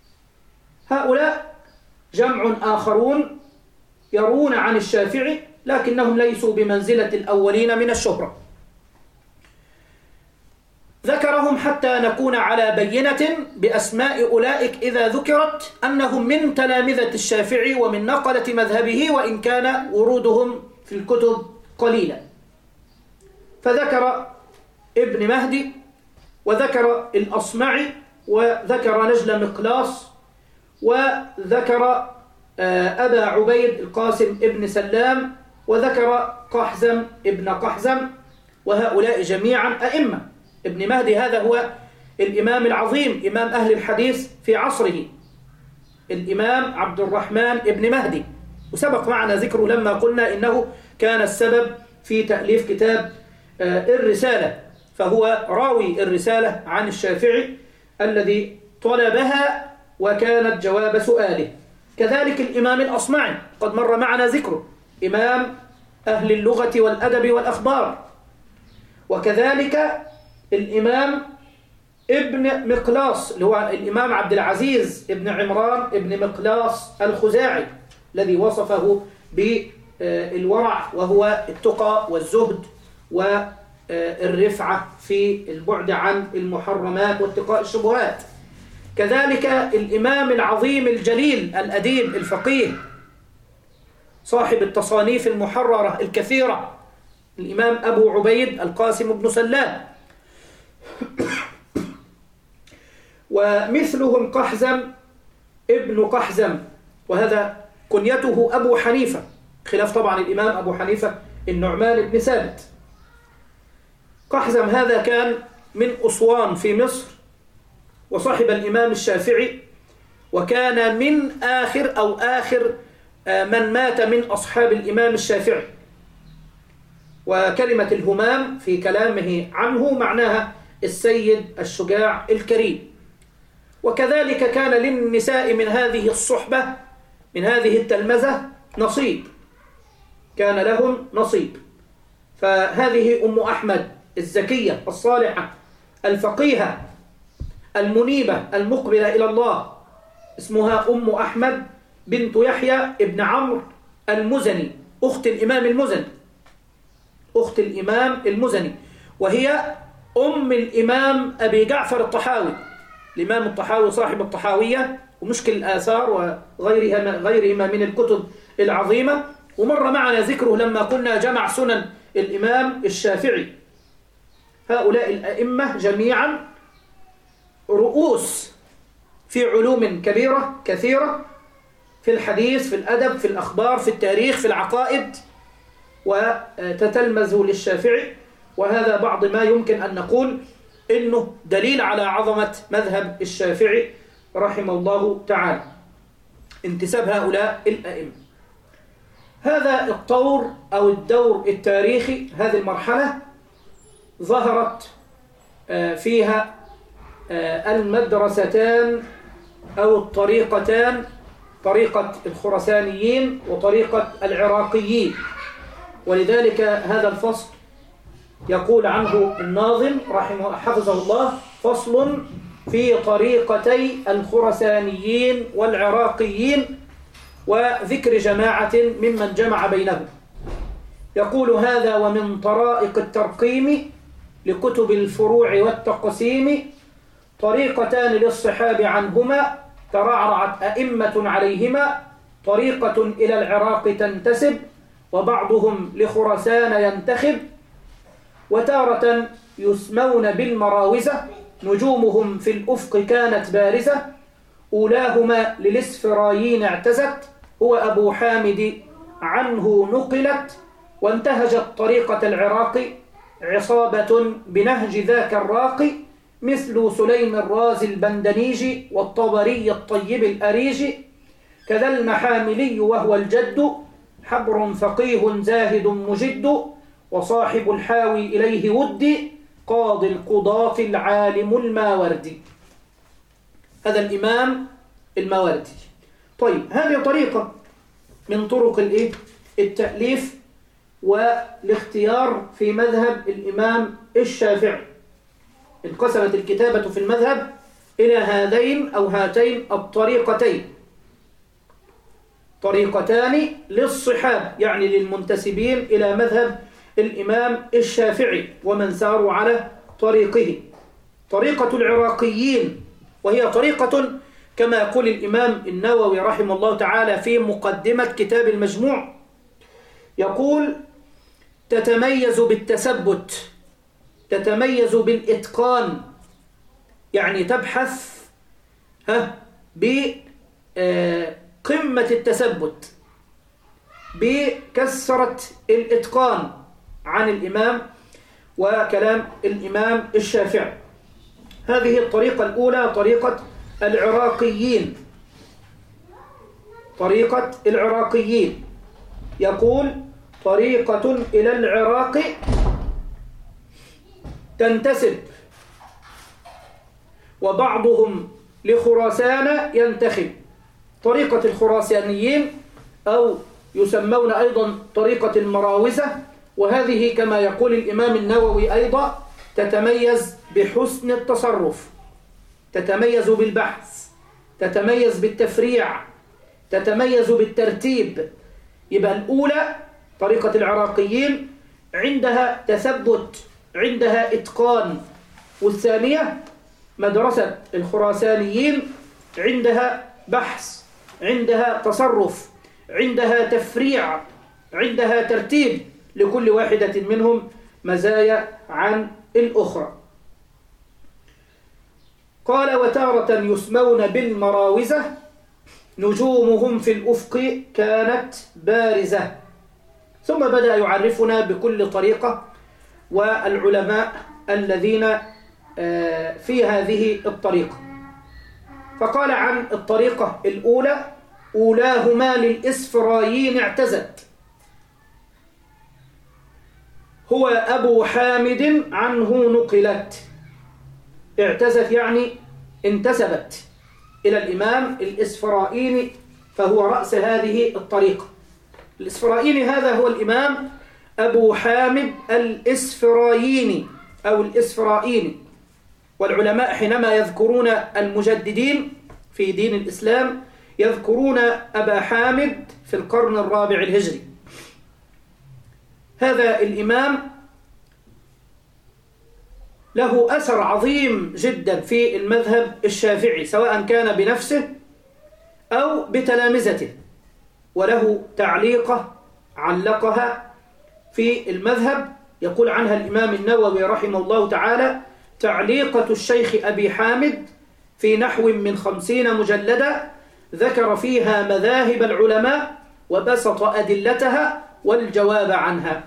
هؤلاء جمع آخرون يرون عن الشافعي لكنهم ليسوا بمنزلة الأولين من الشهرة. ذكرهم حتى نكون على بينة بأسماء أولئك إذا ذكرت أنهم من تلامذة الشافعي ومن نقلة مذهبه، وإن كان ورودهم في الكتب قليلا. فذكر ابن مهدي، وذكر الأصمعي، وذكر نجل مقلاص، وذكر أبا عبيد القاسم ابن سلام، وذكر قحزم ابن قحزم، وهؤلاء جميعا أئمة. ابن مهدي هذا هو الإمام العظيم، إمام أهل الحديث في عصره، الإمام عبد الرحمن ابن مهدي، وسبق معنا ذكره لما قلنا إنه كان السبب في تأليف كتاب الرسالة، فهو راوي الرسالة عن الشافعي الذي طلبها وكانت جواب سؤاله. كذلك الإمام الأصمعي قد مر معنا ذكره، إمام أهل اللغة والأدب والأخبار. وكذلك الإمام ابن مقلاص اللي هو الإمام عبد العزيز ابن عمران ابن مقلاص الخزاعي، الذي وصفه بالورع وهو التقى والزهد والرفعة في البعد عن المحرمات واتقاء الشبهات. كذلك الإمام العظيم الجليل الأديب الفقيه صاحب التصانيف المحررة الكثيرة، الإمام أبو عبيد القاسم بن سلام. ومثلهم قحزم ابن قحزم، وهذا كنيته أبو حنيفة، خلاف طبعا الإمام أبو حنيفة النعمان بن ثابت. قحزم هذا كان من أسوان في مصر، وصاحب الإمام الشافعي، وكان من آخر أو آخر من مات من أصحاب الإمام الشافعي. وكلمة الهمام في كلامه عنه معناها السيد الشجاع الكريم. وكذلك كان للنساء من هذه الصحبة من هذه التلمذة نصيب، كان لهم نصيب. فهذه أم أحمد الزكية الصالحة الفقيهة المنيبة المقبلة إلى الله، اسمها أم أحمد بنت يحيى ابن عمرو المزني، أخت الإمام المزني، أخت الإمام المزني، وهي أم الإمام أبي جعفر الطحاوي، الإمام الطحاوي صاحب الطحاوية ومشكل الآثار وغيرها غيرهما من الكتب العظيمة، ومر معنا ذكره لما كنا جمع سنن الإمام الشافعي. هؤلاء الأئمة جميعا رؤوس في علوم كبيرة كثيرة، في الحديث، في الأدب، في الأخبار، في التاريخ، في العقائد، وتتلمذوا للشافعي. وهذا بعض ما يمكن أن نقول إنه دليل على عظمة مذهب الشافعي رحمه الله تعالى، انتساب هؤلاء الأئمة. هذا الطور أو الدور التاريخي، هذه المرحلة ظهرت فيها المدرستان أو الطريقتان، طريقة الخرسانيين وطريقة العراقيين. ولذلك هذا الفصل يقول عنه الناظم رحمه حفظه الله: فصل في طريقتي الخرسانيين والعراقيين، وذكر جماعة ممن جمع بينهم. يقول: هذا ومن طرائق الترقيم لكتب الفروع والتقسيم، طريقتان للصحاب عنهما ترعرعت أئمة عليهما، طريقة إلى العراق تنتسب وبعضهم لخرسان ينتخب، وتارة يسمون بالمراوزة نجومهم في الأفق كانت بارزة، أولاهما للإسفرايين اعتزت هو أبو حامد عنه نقلت، وانتهجت طريقة العراق عصابة بنهج ذاك الراقي، مثل سليم الرازي البندنيجي والطبري الطيب الأريجي، كذا المحاملي وهو الجد حبر فقيه زاهد مجد، وصاحب الحاوي إليه ودي قاضي القضاة العالم الماوردي. هذا الإمام الماوردي. طيب، هذه طريقة من طرق الإيه؟ التأليف والاختيار في مذهب الإمام الشافعي. انقسمت الكتابة في المذهب إلى هذين أو هاتين الطريقتين، طريقتان للصحاب يعني للمنتسبين إلى مذهب الإمام الشافعي ومن ساروا على طريقه. طريقة العراقيين، وهي طريقة كما يقول الإمام النووي رحمه الله تعالى في مقدمة كتاب المجموع، يقول: تتميز بالتثبت، تتميز بالإتقان، يعني تبحث ها بقمة التثبت، بكثرة الإتقان عن الإمام وكلام الإمام الشافعي. هذه الطريقة الأولى طريقة العراقيين. طريقة العراقيين يقول: طريقة إلى العراق تنتسب، وبعضهم لخراسان ينتخب. طريقة الخراسانيين أو يسمون أيضا طريقة المراوزة، وهذه كما يقول الإمام النووي أيضا تتميز بحسن التصرف، تتميز بالبحث، تتميز بالتفريع، تتميز بالترتيب. يبقى الأولى طريقة العراقيين عندها تثبت، عندها إتقان. والثانية مدرسة الخراسانيين عندها بحث، عندها تصرف، عندها تفريع، عندها ترتيب، لكل واحدة منهم مزايا عن الأخرى. قال: وتارة يسمون بالمراوزة نجومهم في الأفق كانت بارزة. ثم بدأ يعرفنا بكل طريقة والعلماء الذين في هذه الطريقة. فقال عن الطريقة الأولى: أولاهما للإسفرايين اعتزت، هو أبو حامد عنه نقلت. اعتزت يعني انتسبت إلى الإمام الإسفرايني، فهو رأس هذه الطريقة. الإسفرايني هذا هو الإمام أبو حامد الإسفرايني أو الإسفرايني. والعلماء حينما يذكرون المجددين في دين الإسلام يذكرون أبا حامد في القرن الرابع الهجري. هذا الإمام له أثر عظيم جدا في المذهب الشافعي، سواء كان بنفسه أو بتلامذته، وله تعليقة علقها في المذهب يقول عنها الإمام النووي رحمه الله تعالى: تعليقة الشيخ أبي حامد في نحو من خمسين مجلدا، ذكر فيها مذاهب العلماء وبسط أدلتها والجواب عنها.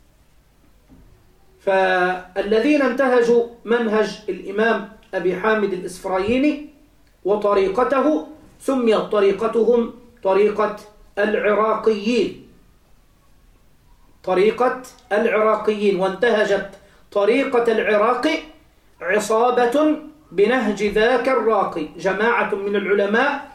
فالذين انتهجوا منهج الإمام أبي حامد الإسفرايني وطريقته سميت طريقتهم طريقة العراقيين، طريقة العراقيين. وانتهجت طريقة العراق عصابة بنهج ذاك الراقي، جماعة من العلماء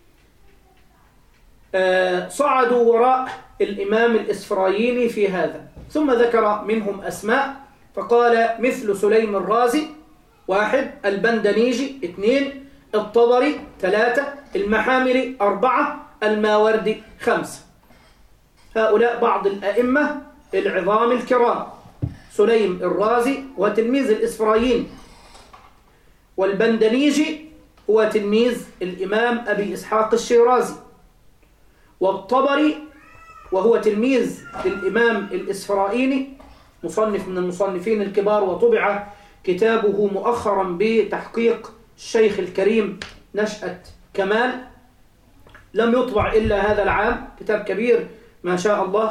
صعدوا وراء الإمام الإسفرايني في هذا، ثم ذكر منهم أسماء، فقال: مثل سليم الرازي واحد، البندنيجي اثنين، الطبري ثلاثة، المحاملي أربعة، الماوردي خمسة. هؤلاء بعض الأئمة العظام الكرام: سليم الرازي وتلميذ الإسفرايني، والبندنيجي هو تلميذ الإمام أبي إسحاق الشيرازي، والطبري وهو تلميذ الإمام الإسفرايني، مصنف من المصنفين الكبار، وطبع كتابه مؤخرا بتحقيق الشيخ الكريم نشأة كمال، لم يطبع إلا هذا العام، كتاب كبير ما شاء الله.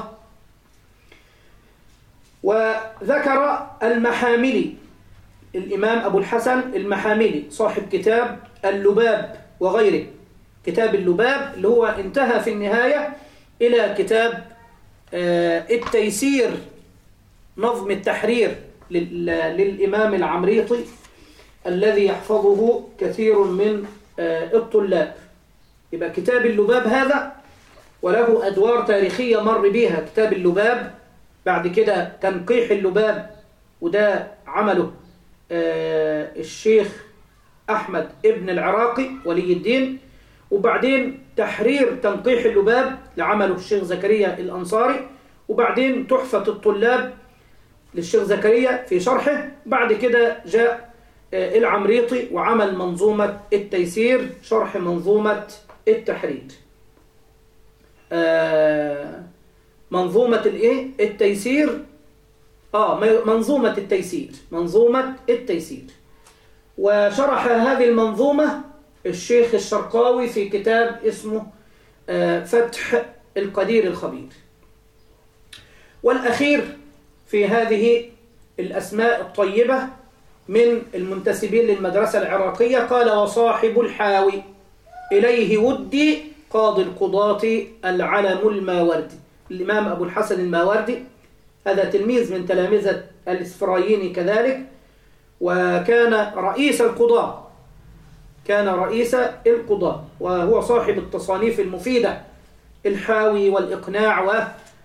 وذكر المحاملي، الإمام أبو الحسن المحاملي صاحب كتاب اللباب وغيره. كتاب اللباب اللي هو انتهى في النهاية إلى كتاب التيسير، نظم التحرير للإمام العمريطي الذي يحفظه كثير من الطلاب. يبقى كتاب اللباب هذا وله أدوار تاريخية مر بها. كتاب اللباب، بعد كده تنقيح اللباب، وده عمله الشيخ أحمد ابن العراقي ولي الدين، وبعدين تحرير تنقيح اللباب لعمله الشيخ زكريا الأنصاري، وبعدين تحفة الطلاب للشيخ زكريا في شرحه. بعد كده جاء العمريطي وعمل منظومة التيسير شرح منظومة التحرير. آه منظومة الايه التيسير اه منظومة التيسير منظومة التيسير وشرح هذه المنظومة الشيخ الشرقاوي في كتاب اسمه آه فتح القدير الخبير. والأخير في هذه الأسماء الطيبة من المنتسبين للمدرسة العراقية قال: وصاحب الحاوي إليه ودي قاضي القضاة العلم الماوردي. الإمام أبو الحسن الماوردي هذا تلميذ من تلامذة الإسفرايني كذلك، وكان رئيس القضاة كان رئيس القضاة وهو صاحب التصانيف المفيدة الحاوي والإقناع و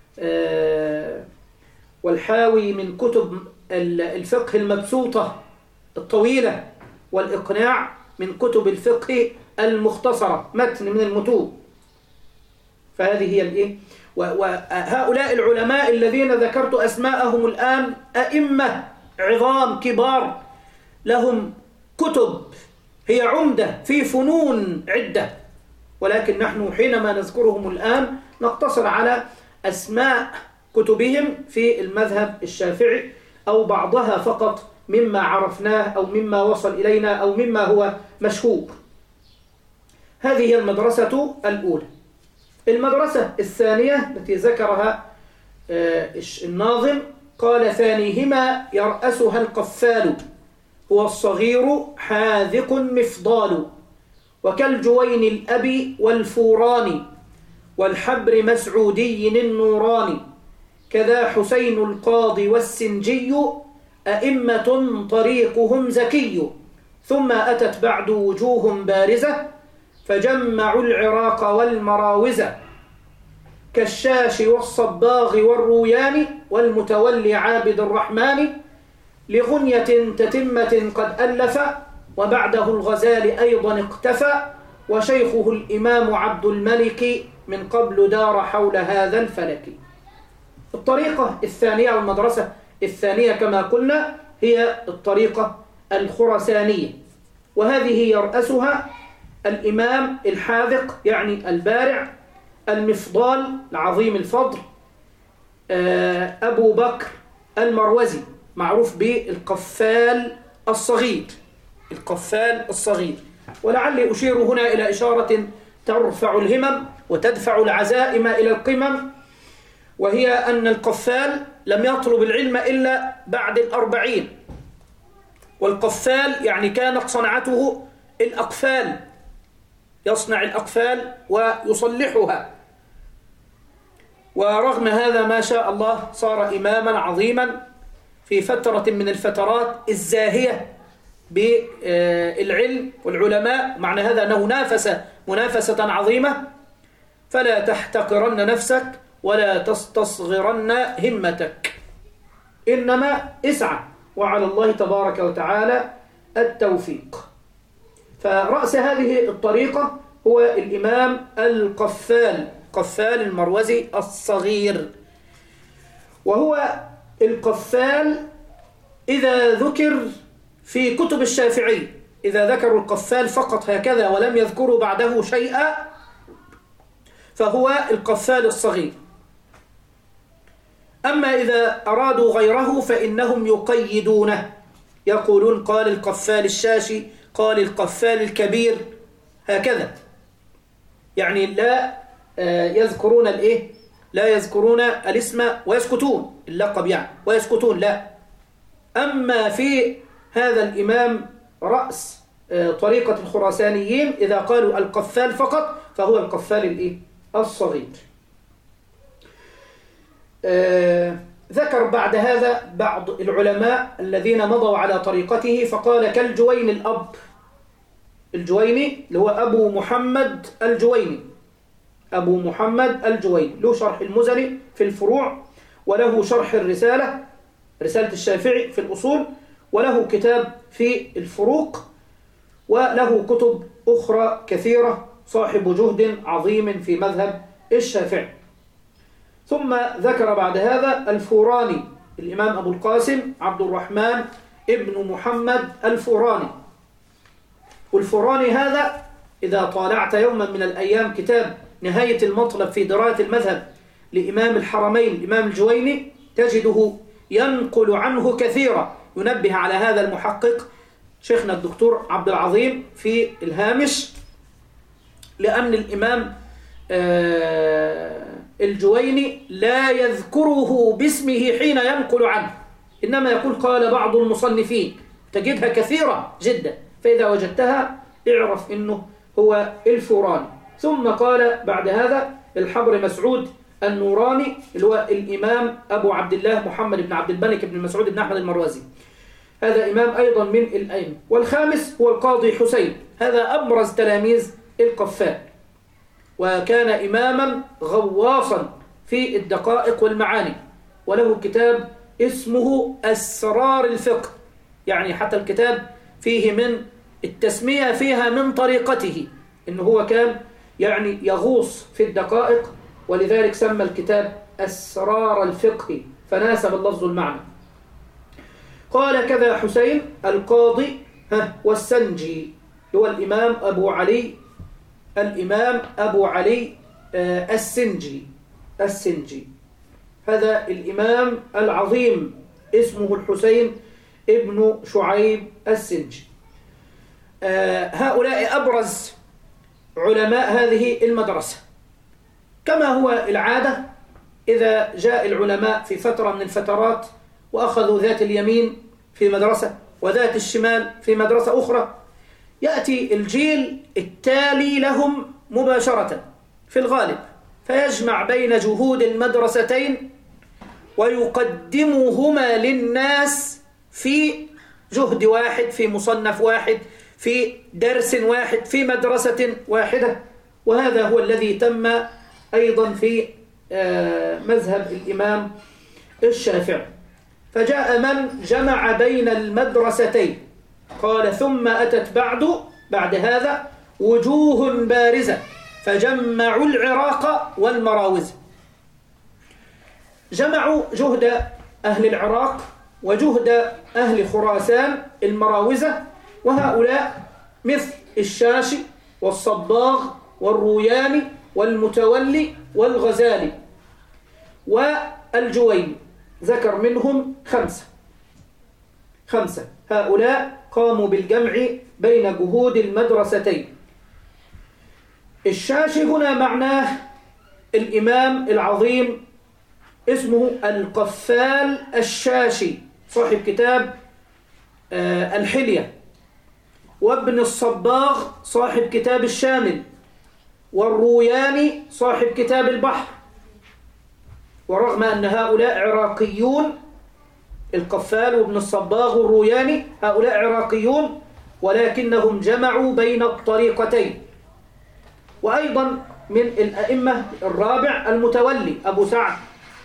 والحاوي من كتب الفقه المبسوطة الطويلة، والإقناع من كتب الفقه المختصرة متن من المتون. فهذه هي الإيه؟ وهؤلاء العلماء الذين ذكرت أسماءهم الآن أئمة عظام كبار لهم كتب هي عمدة في فنون عدة، ولكن نحن حينما نذكرهم الآن نقتصر على أسماء كتبهم في المذهب الشافعي أو بعضها فقط مما عرفناه أو مما وصل إلينا أو مما هو مشهور. هذه هي المدرسة الأولى. المدرسة الثانية التي ذكرها الناظم قال: ثانيهما يرأسها القفال، هو الصغير حاذق مفضال، وكالجوين الأبي والفوران، والحبر مسعودي النوران، كذا حسين القاضي والسنجي، أئمة طريقهم زكي، ثم أتت بعد وجوه بارزة، فجمعوا العراق والمراوزة، كالشاش والصباغ والرويان، والمتولي عابد الرحمن، لغنية تتمة قد ألف، وبعده الغزال أيضا اقتفى، وشيخه الإمام عبد الملك من قبل دار حول هذا الفلك. الطريقة الثانية والمدرسة الثانية كما قلنا هي الطريقة الخرسانية، وهذه يرأسها الإمام الحاذق يعني البارع المفضال العظيم الفضل أبو بكر المروزي، معروف بالقفال الصغير القفال الصغير. ولعلي أشير هنا إلى إشارة ترفع الهمم وتدفع العزائم إلى القمم، وهي أن القفال لم يطلب العلم إلا بعد الأربعين، والقفال يعني كانت صنعته الأقفال، يصنع الأقفال ويصلحها، ورغم هذا ما شاء الله صار إماما عظيما في فترة من الفترات الزاهية بالعلم والعلماء. معنى هذا أنه نافس منافسة عظيمة، فلا تحتقرن نفسك ولا تستصغرن همتك، إنما اسعى، وعلى الله تبارك وتعالى التوفيق. فرأس هذه الطريقة هو الإمام القفال قفال المروزي الصغير. وهو القفال إذا ذكر في كتب الشافعي، إذا ذكروا القفال فقط هكذا ولم يذكروا بعده شيئا فهو القفال الصغير. أما إذا أرادوا غيره فإنهم يقيدونه، يقولون قال القفال الشاشي، قال القفال الكبير، هكذا، يعني لا يذكرون الإيه؟ لا يذكرون الاسم ويسكتون، اللقب يعني ويسكتون، لا. أما في هذا الإمام رأس طريقة الخراسانيين إذا قالوا القفال فقط فهو القفال الإيه؟ الصغير. آه ذكر بعد هذا بعض العلماء الذين مضوا على طريقته فقال: كالجوين الأب، الجويني اللي هو أبو محمد الجويني، أبو محمد الجويني له شرح المزني في الفروع، وله شرح الرسالة رسالة الشافعي في الأصول، وله كتاب في الفروق، وله كتب أخرى كثيرة، صاحب جهد عظيم في مذهب الشافعي. ثم ذكر بعد هذا الفوراني، الإمام أبو القاسم عبد الرحمن ابن محمد الفوراني. والفوراني هذا إذا طالعت يوما من الأيام كتاب نهاية المطلب في دراية المذهب لإمام الحرمين الإمام الجويني تجده ينقل عنه كثيرا، ينبه على هذا المحقق شيخنا الدكتور عبد العظيم في الهامش، لأن الإمام الجويني لا يذكره باسمه حين ينقل عنه، إنما يقول قال بعض المصنفين، تجدها كثيرة جدا، فإذا وجدتها اعرف إنه هو الفوراني. ثم قال بعد هذا الحبر مسعود النوراني اللي هو الإمام أبو عبد الله محمد بن عبد الملك بن مسعود بن أحمد المروزي، هذا إمام أيضا من الأئمة. والخامس هو القاضي حسين، هذا أبرز تلاميذ القفال، وكان إماما غواصا في الدقائق والمعاني، وله كتاب اسمه أسرار الفقه، يعني حتى الكتاب فيه من التسمية فيها من طريقته، إنه هو كان يعني يغوص في الدقائق، ولذلك سمى الكتاب أسرار الفقه، فناسب اللفظ المعنى. قال كذا حسين القاضي والسنجي، هو الإمام أبو علي الإمام أبو علي السنجي السنجي هذا الإمام العظيم اسمه الحسين ابن شعيب السنجي. هؤلاء أبرز علماء هذه المدرسة. كما هو العادة إذا جاء العلماء في فترة من الفترات وأخذوا ذات اليمين في مدرسة وذات الشمال في مدرسة أخرى، يأتي الجيل التالي لهم مباشرة في الغالب فيجمع بين جهود المدرستين ويقدمهما للناس في جهد واحد، في مصنف واحد، في درس واحد، في مدرسة واحدة. وهذا هو الذي تم أيضا في مذهب الإمام الشافعي. فجاء من جمع بين المدرستين، قال ثم أتت بعد بعد هذا وجوه بارزة فجمعوا العراق والمراوز، جمعوا جهد أهل العراق وجهد أهل خراسان المراوزة، وهؤلاء مثل الشاشي والصباغ والروياني والمتولي والغزالي والجويني، ذكر منهم خمسة خمسة هؤلاء قاموا بالجمع بين جهود المدرستين. الشاشي هنا معناه الإمام العظيم اسمه القفال الشاشي صاحب كتاب الحلية، وابن الصباغ صاحب كتاب الشامل، والروياني صاحب كتاب البحر. ورغم أن هؤلاء عراقيون، القفال وابن الصباغ والروياني هؤلاء عراقيون، ولكنهم جمعوا بين الطريقتين. وأيضا من الأئمة الرابع المتولي أبو سعد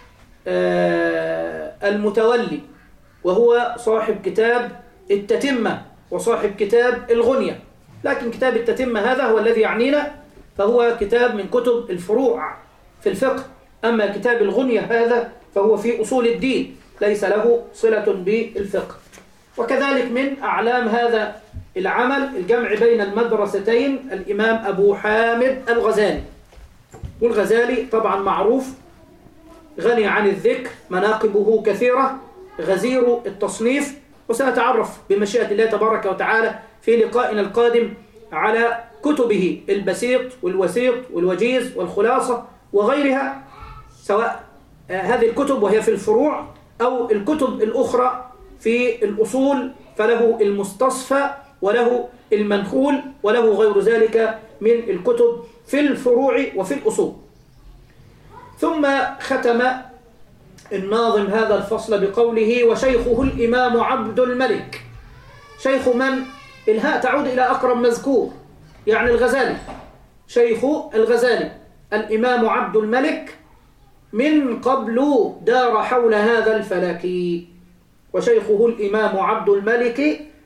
المتولي، وهو صاحب كتاب التتمة وصاحب كتاب الغنية، لكن كتاب التتمة هذا هو الذي يعنينا، فهو كتاب من كتب الفروع في الفقه. أما كتاب الغنية هذا فهو في أصول الدين، ليس له صلة بالفقه. وكذلك من أعلام هذا العمل الجمع بين المدرستين الإمام أبو حامد الغزالي. والغزالي طبعا معروف، غني عن الذكر، مناقبه كثيرة، غزير التصنيف. وسنتعرف بمشيئة الله تبارك وتعالى في لقائنا القادم على كتبه البسيط والوسيط والوجيز والخلاصة وغيرها، سواء هذه الكتب وهي في الفروع أو الكتب الأخرى في الأصول، فله المستصفى وله المنخول وله غير ذلك من الكتب في الفروع وفي الأصول. ثم ختم الناظم هذا الفصل بقوله وشيخه الإمام عبد الملك. شيخ من؟ الهاء تعود إلى أقرب مذكور، يعني الغزالي، شيخ الغزالي الإمام عبد الملك من قبل دار حول هذا الفلك. وشيخه الإمام عبد الملك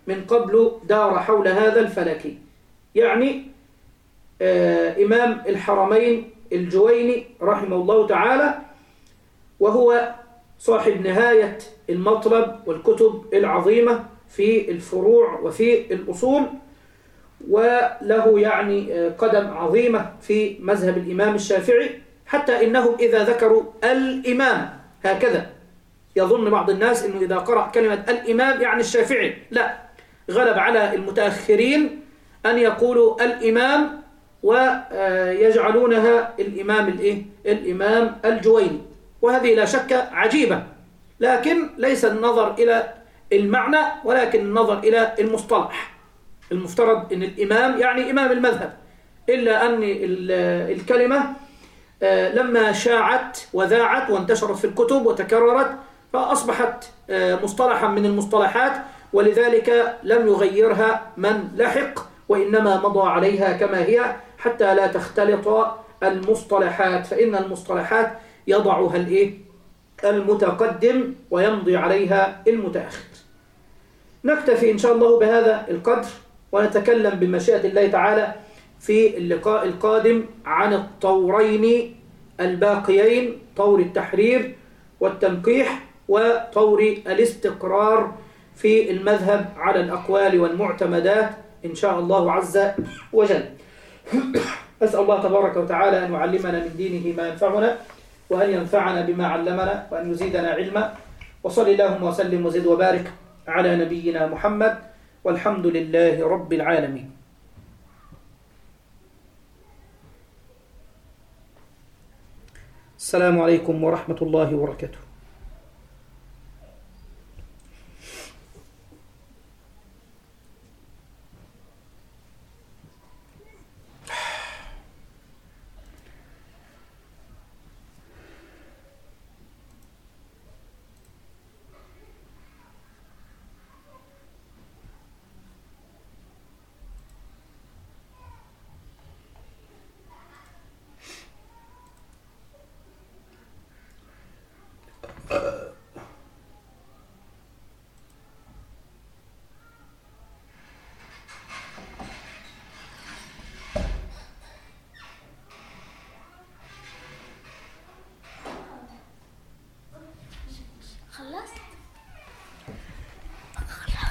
من قبل دار حول هذا الفلك، يعني آه إمام الحرمين الجويني رحمه الله تعالى، وهو صاحب نهاية المطلب والكتب العظيمة في الفروع وفي الأصول، وله يعني قدم عظيمة في مذهب الإمام الشافعي، حتى إنهم إذا ذكروا الإمام هكذا يظن بعض الناس إنه إذا قرأ كلمة الإمام يعني الشافعي، لا، غلب على المتأخرين أن يقولوا الإمام ويجعلونها الإمام الإيه؟ الإمام الجويني، وهذه لا شك عجيبة، لكن ليس النظر إلى المعنى ولكن النظر إلى المصطلح. المفترض أن الإمام يعني إمام المذهب، إلا أن الكلمة لما شاعت وذاعت وانتشرت في الكتب وتكررت فأصبحت مصطلحا من المصطلحات، ولذلك لم يغيرها من لحق، وإنما مضى عليها كما هي حتى لا تختلط المصطلحات، فإن المصطلحات يضعها الإيه؟ المتقدم ويمضي عليها المتأخر. نكتفي إن شاء الله بهذا القدر، ونتكلم بمشيئة الله تعالى في اللقاء القادم عن الطورين الباقيين، طور التحرير والتنقيح وطور الاستقرار في المذهب على الأقوال والمعتمدات إن شاء الله عز وجل. أسأل الله تبارك وتعالى أن يعلمنا من دينه ما ينفعنا، وأن ينفعنا بما علمنا، وأن يزيدنا علما، وصل اللهم وسلم وزد وبارك على نبينا محمد، والحمد لله رب العالمين. السلام عليكم ورحمة الله وبركاته.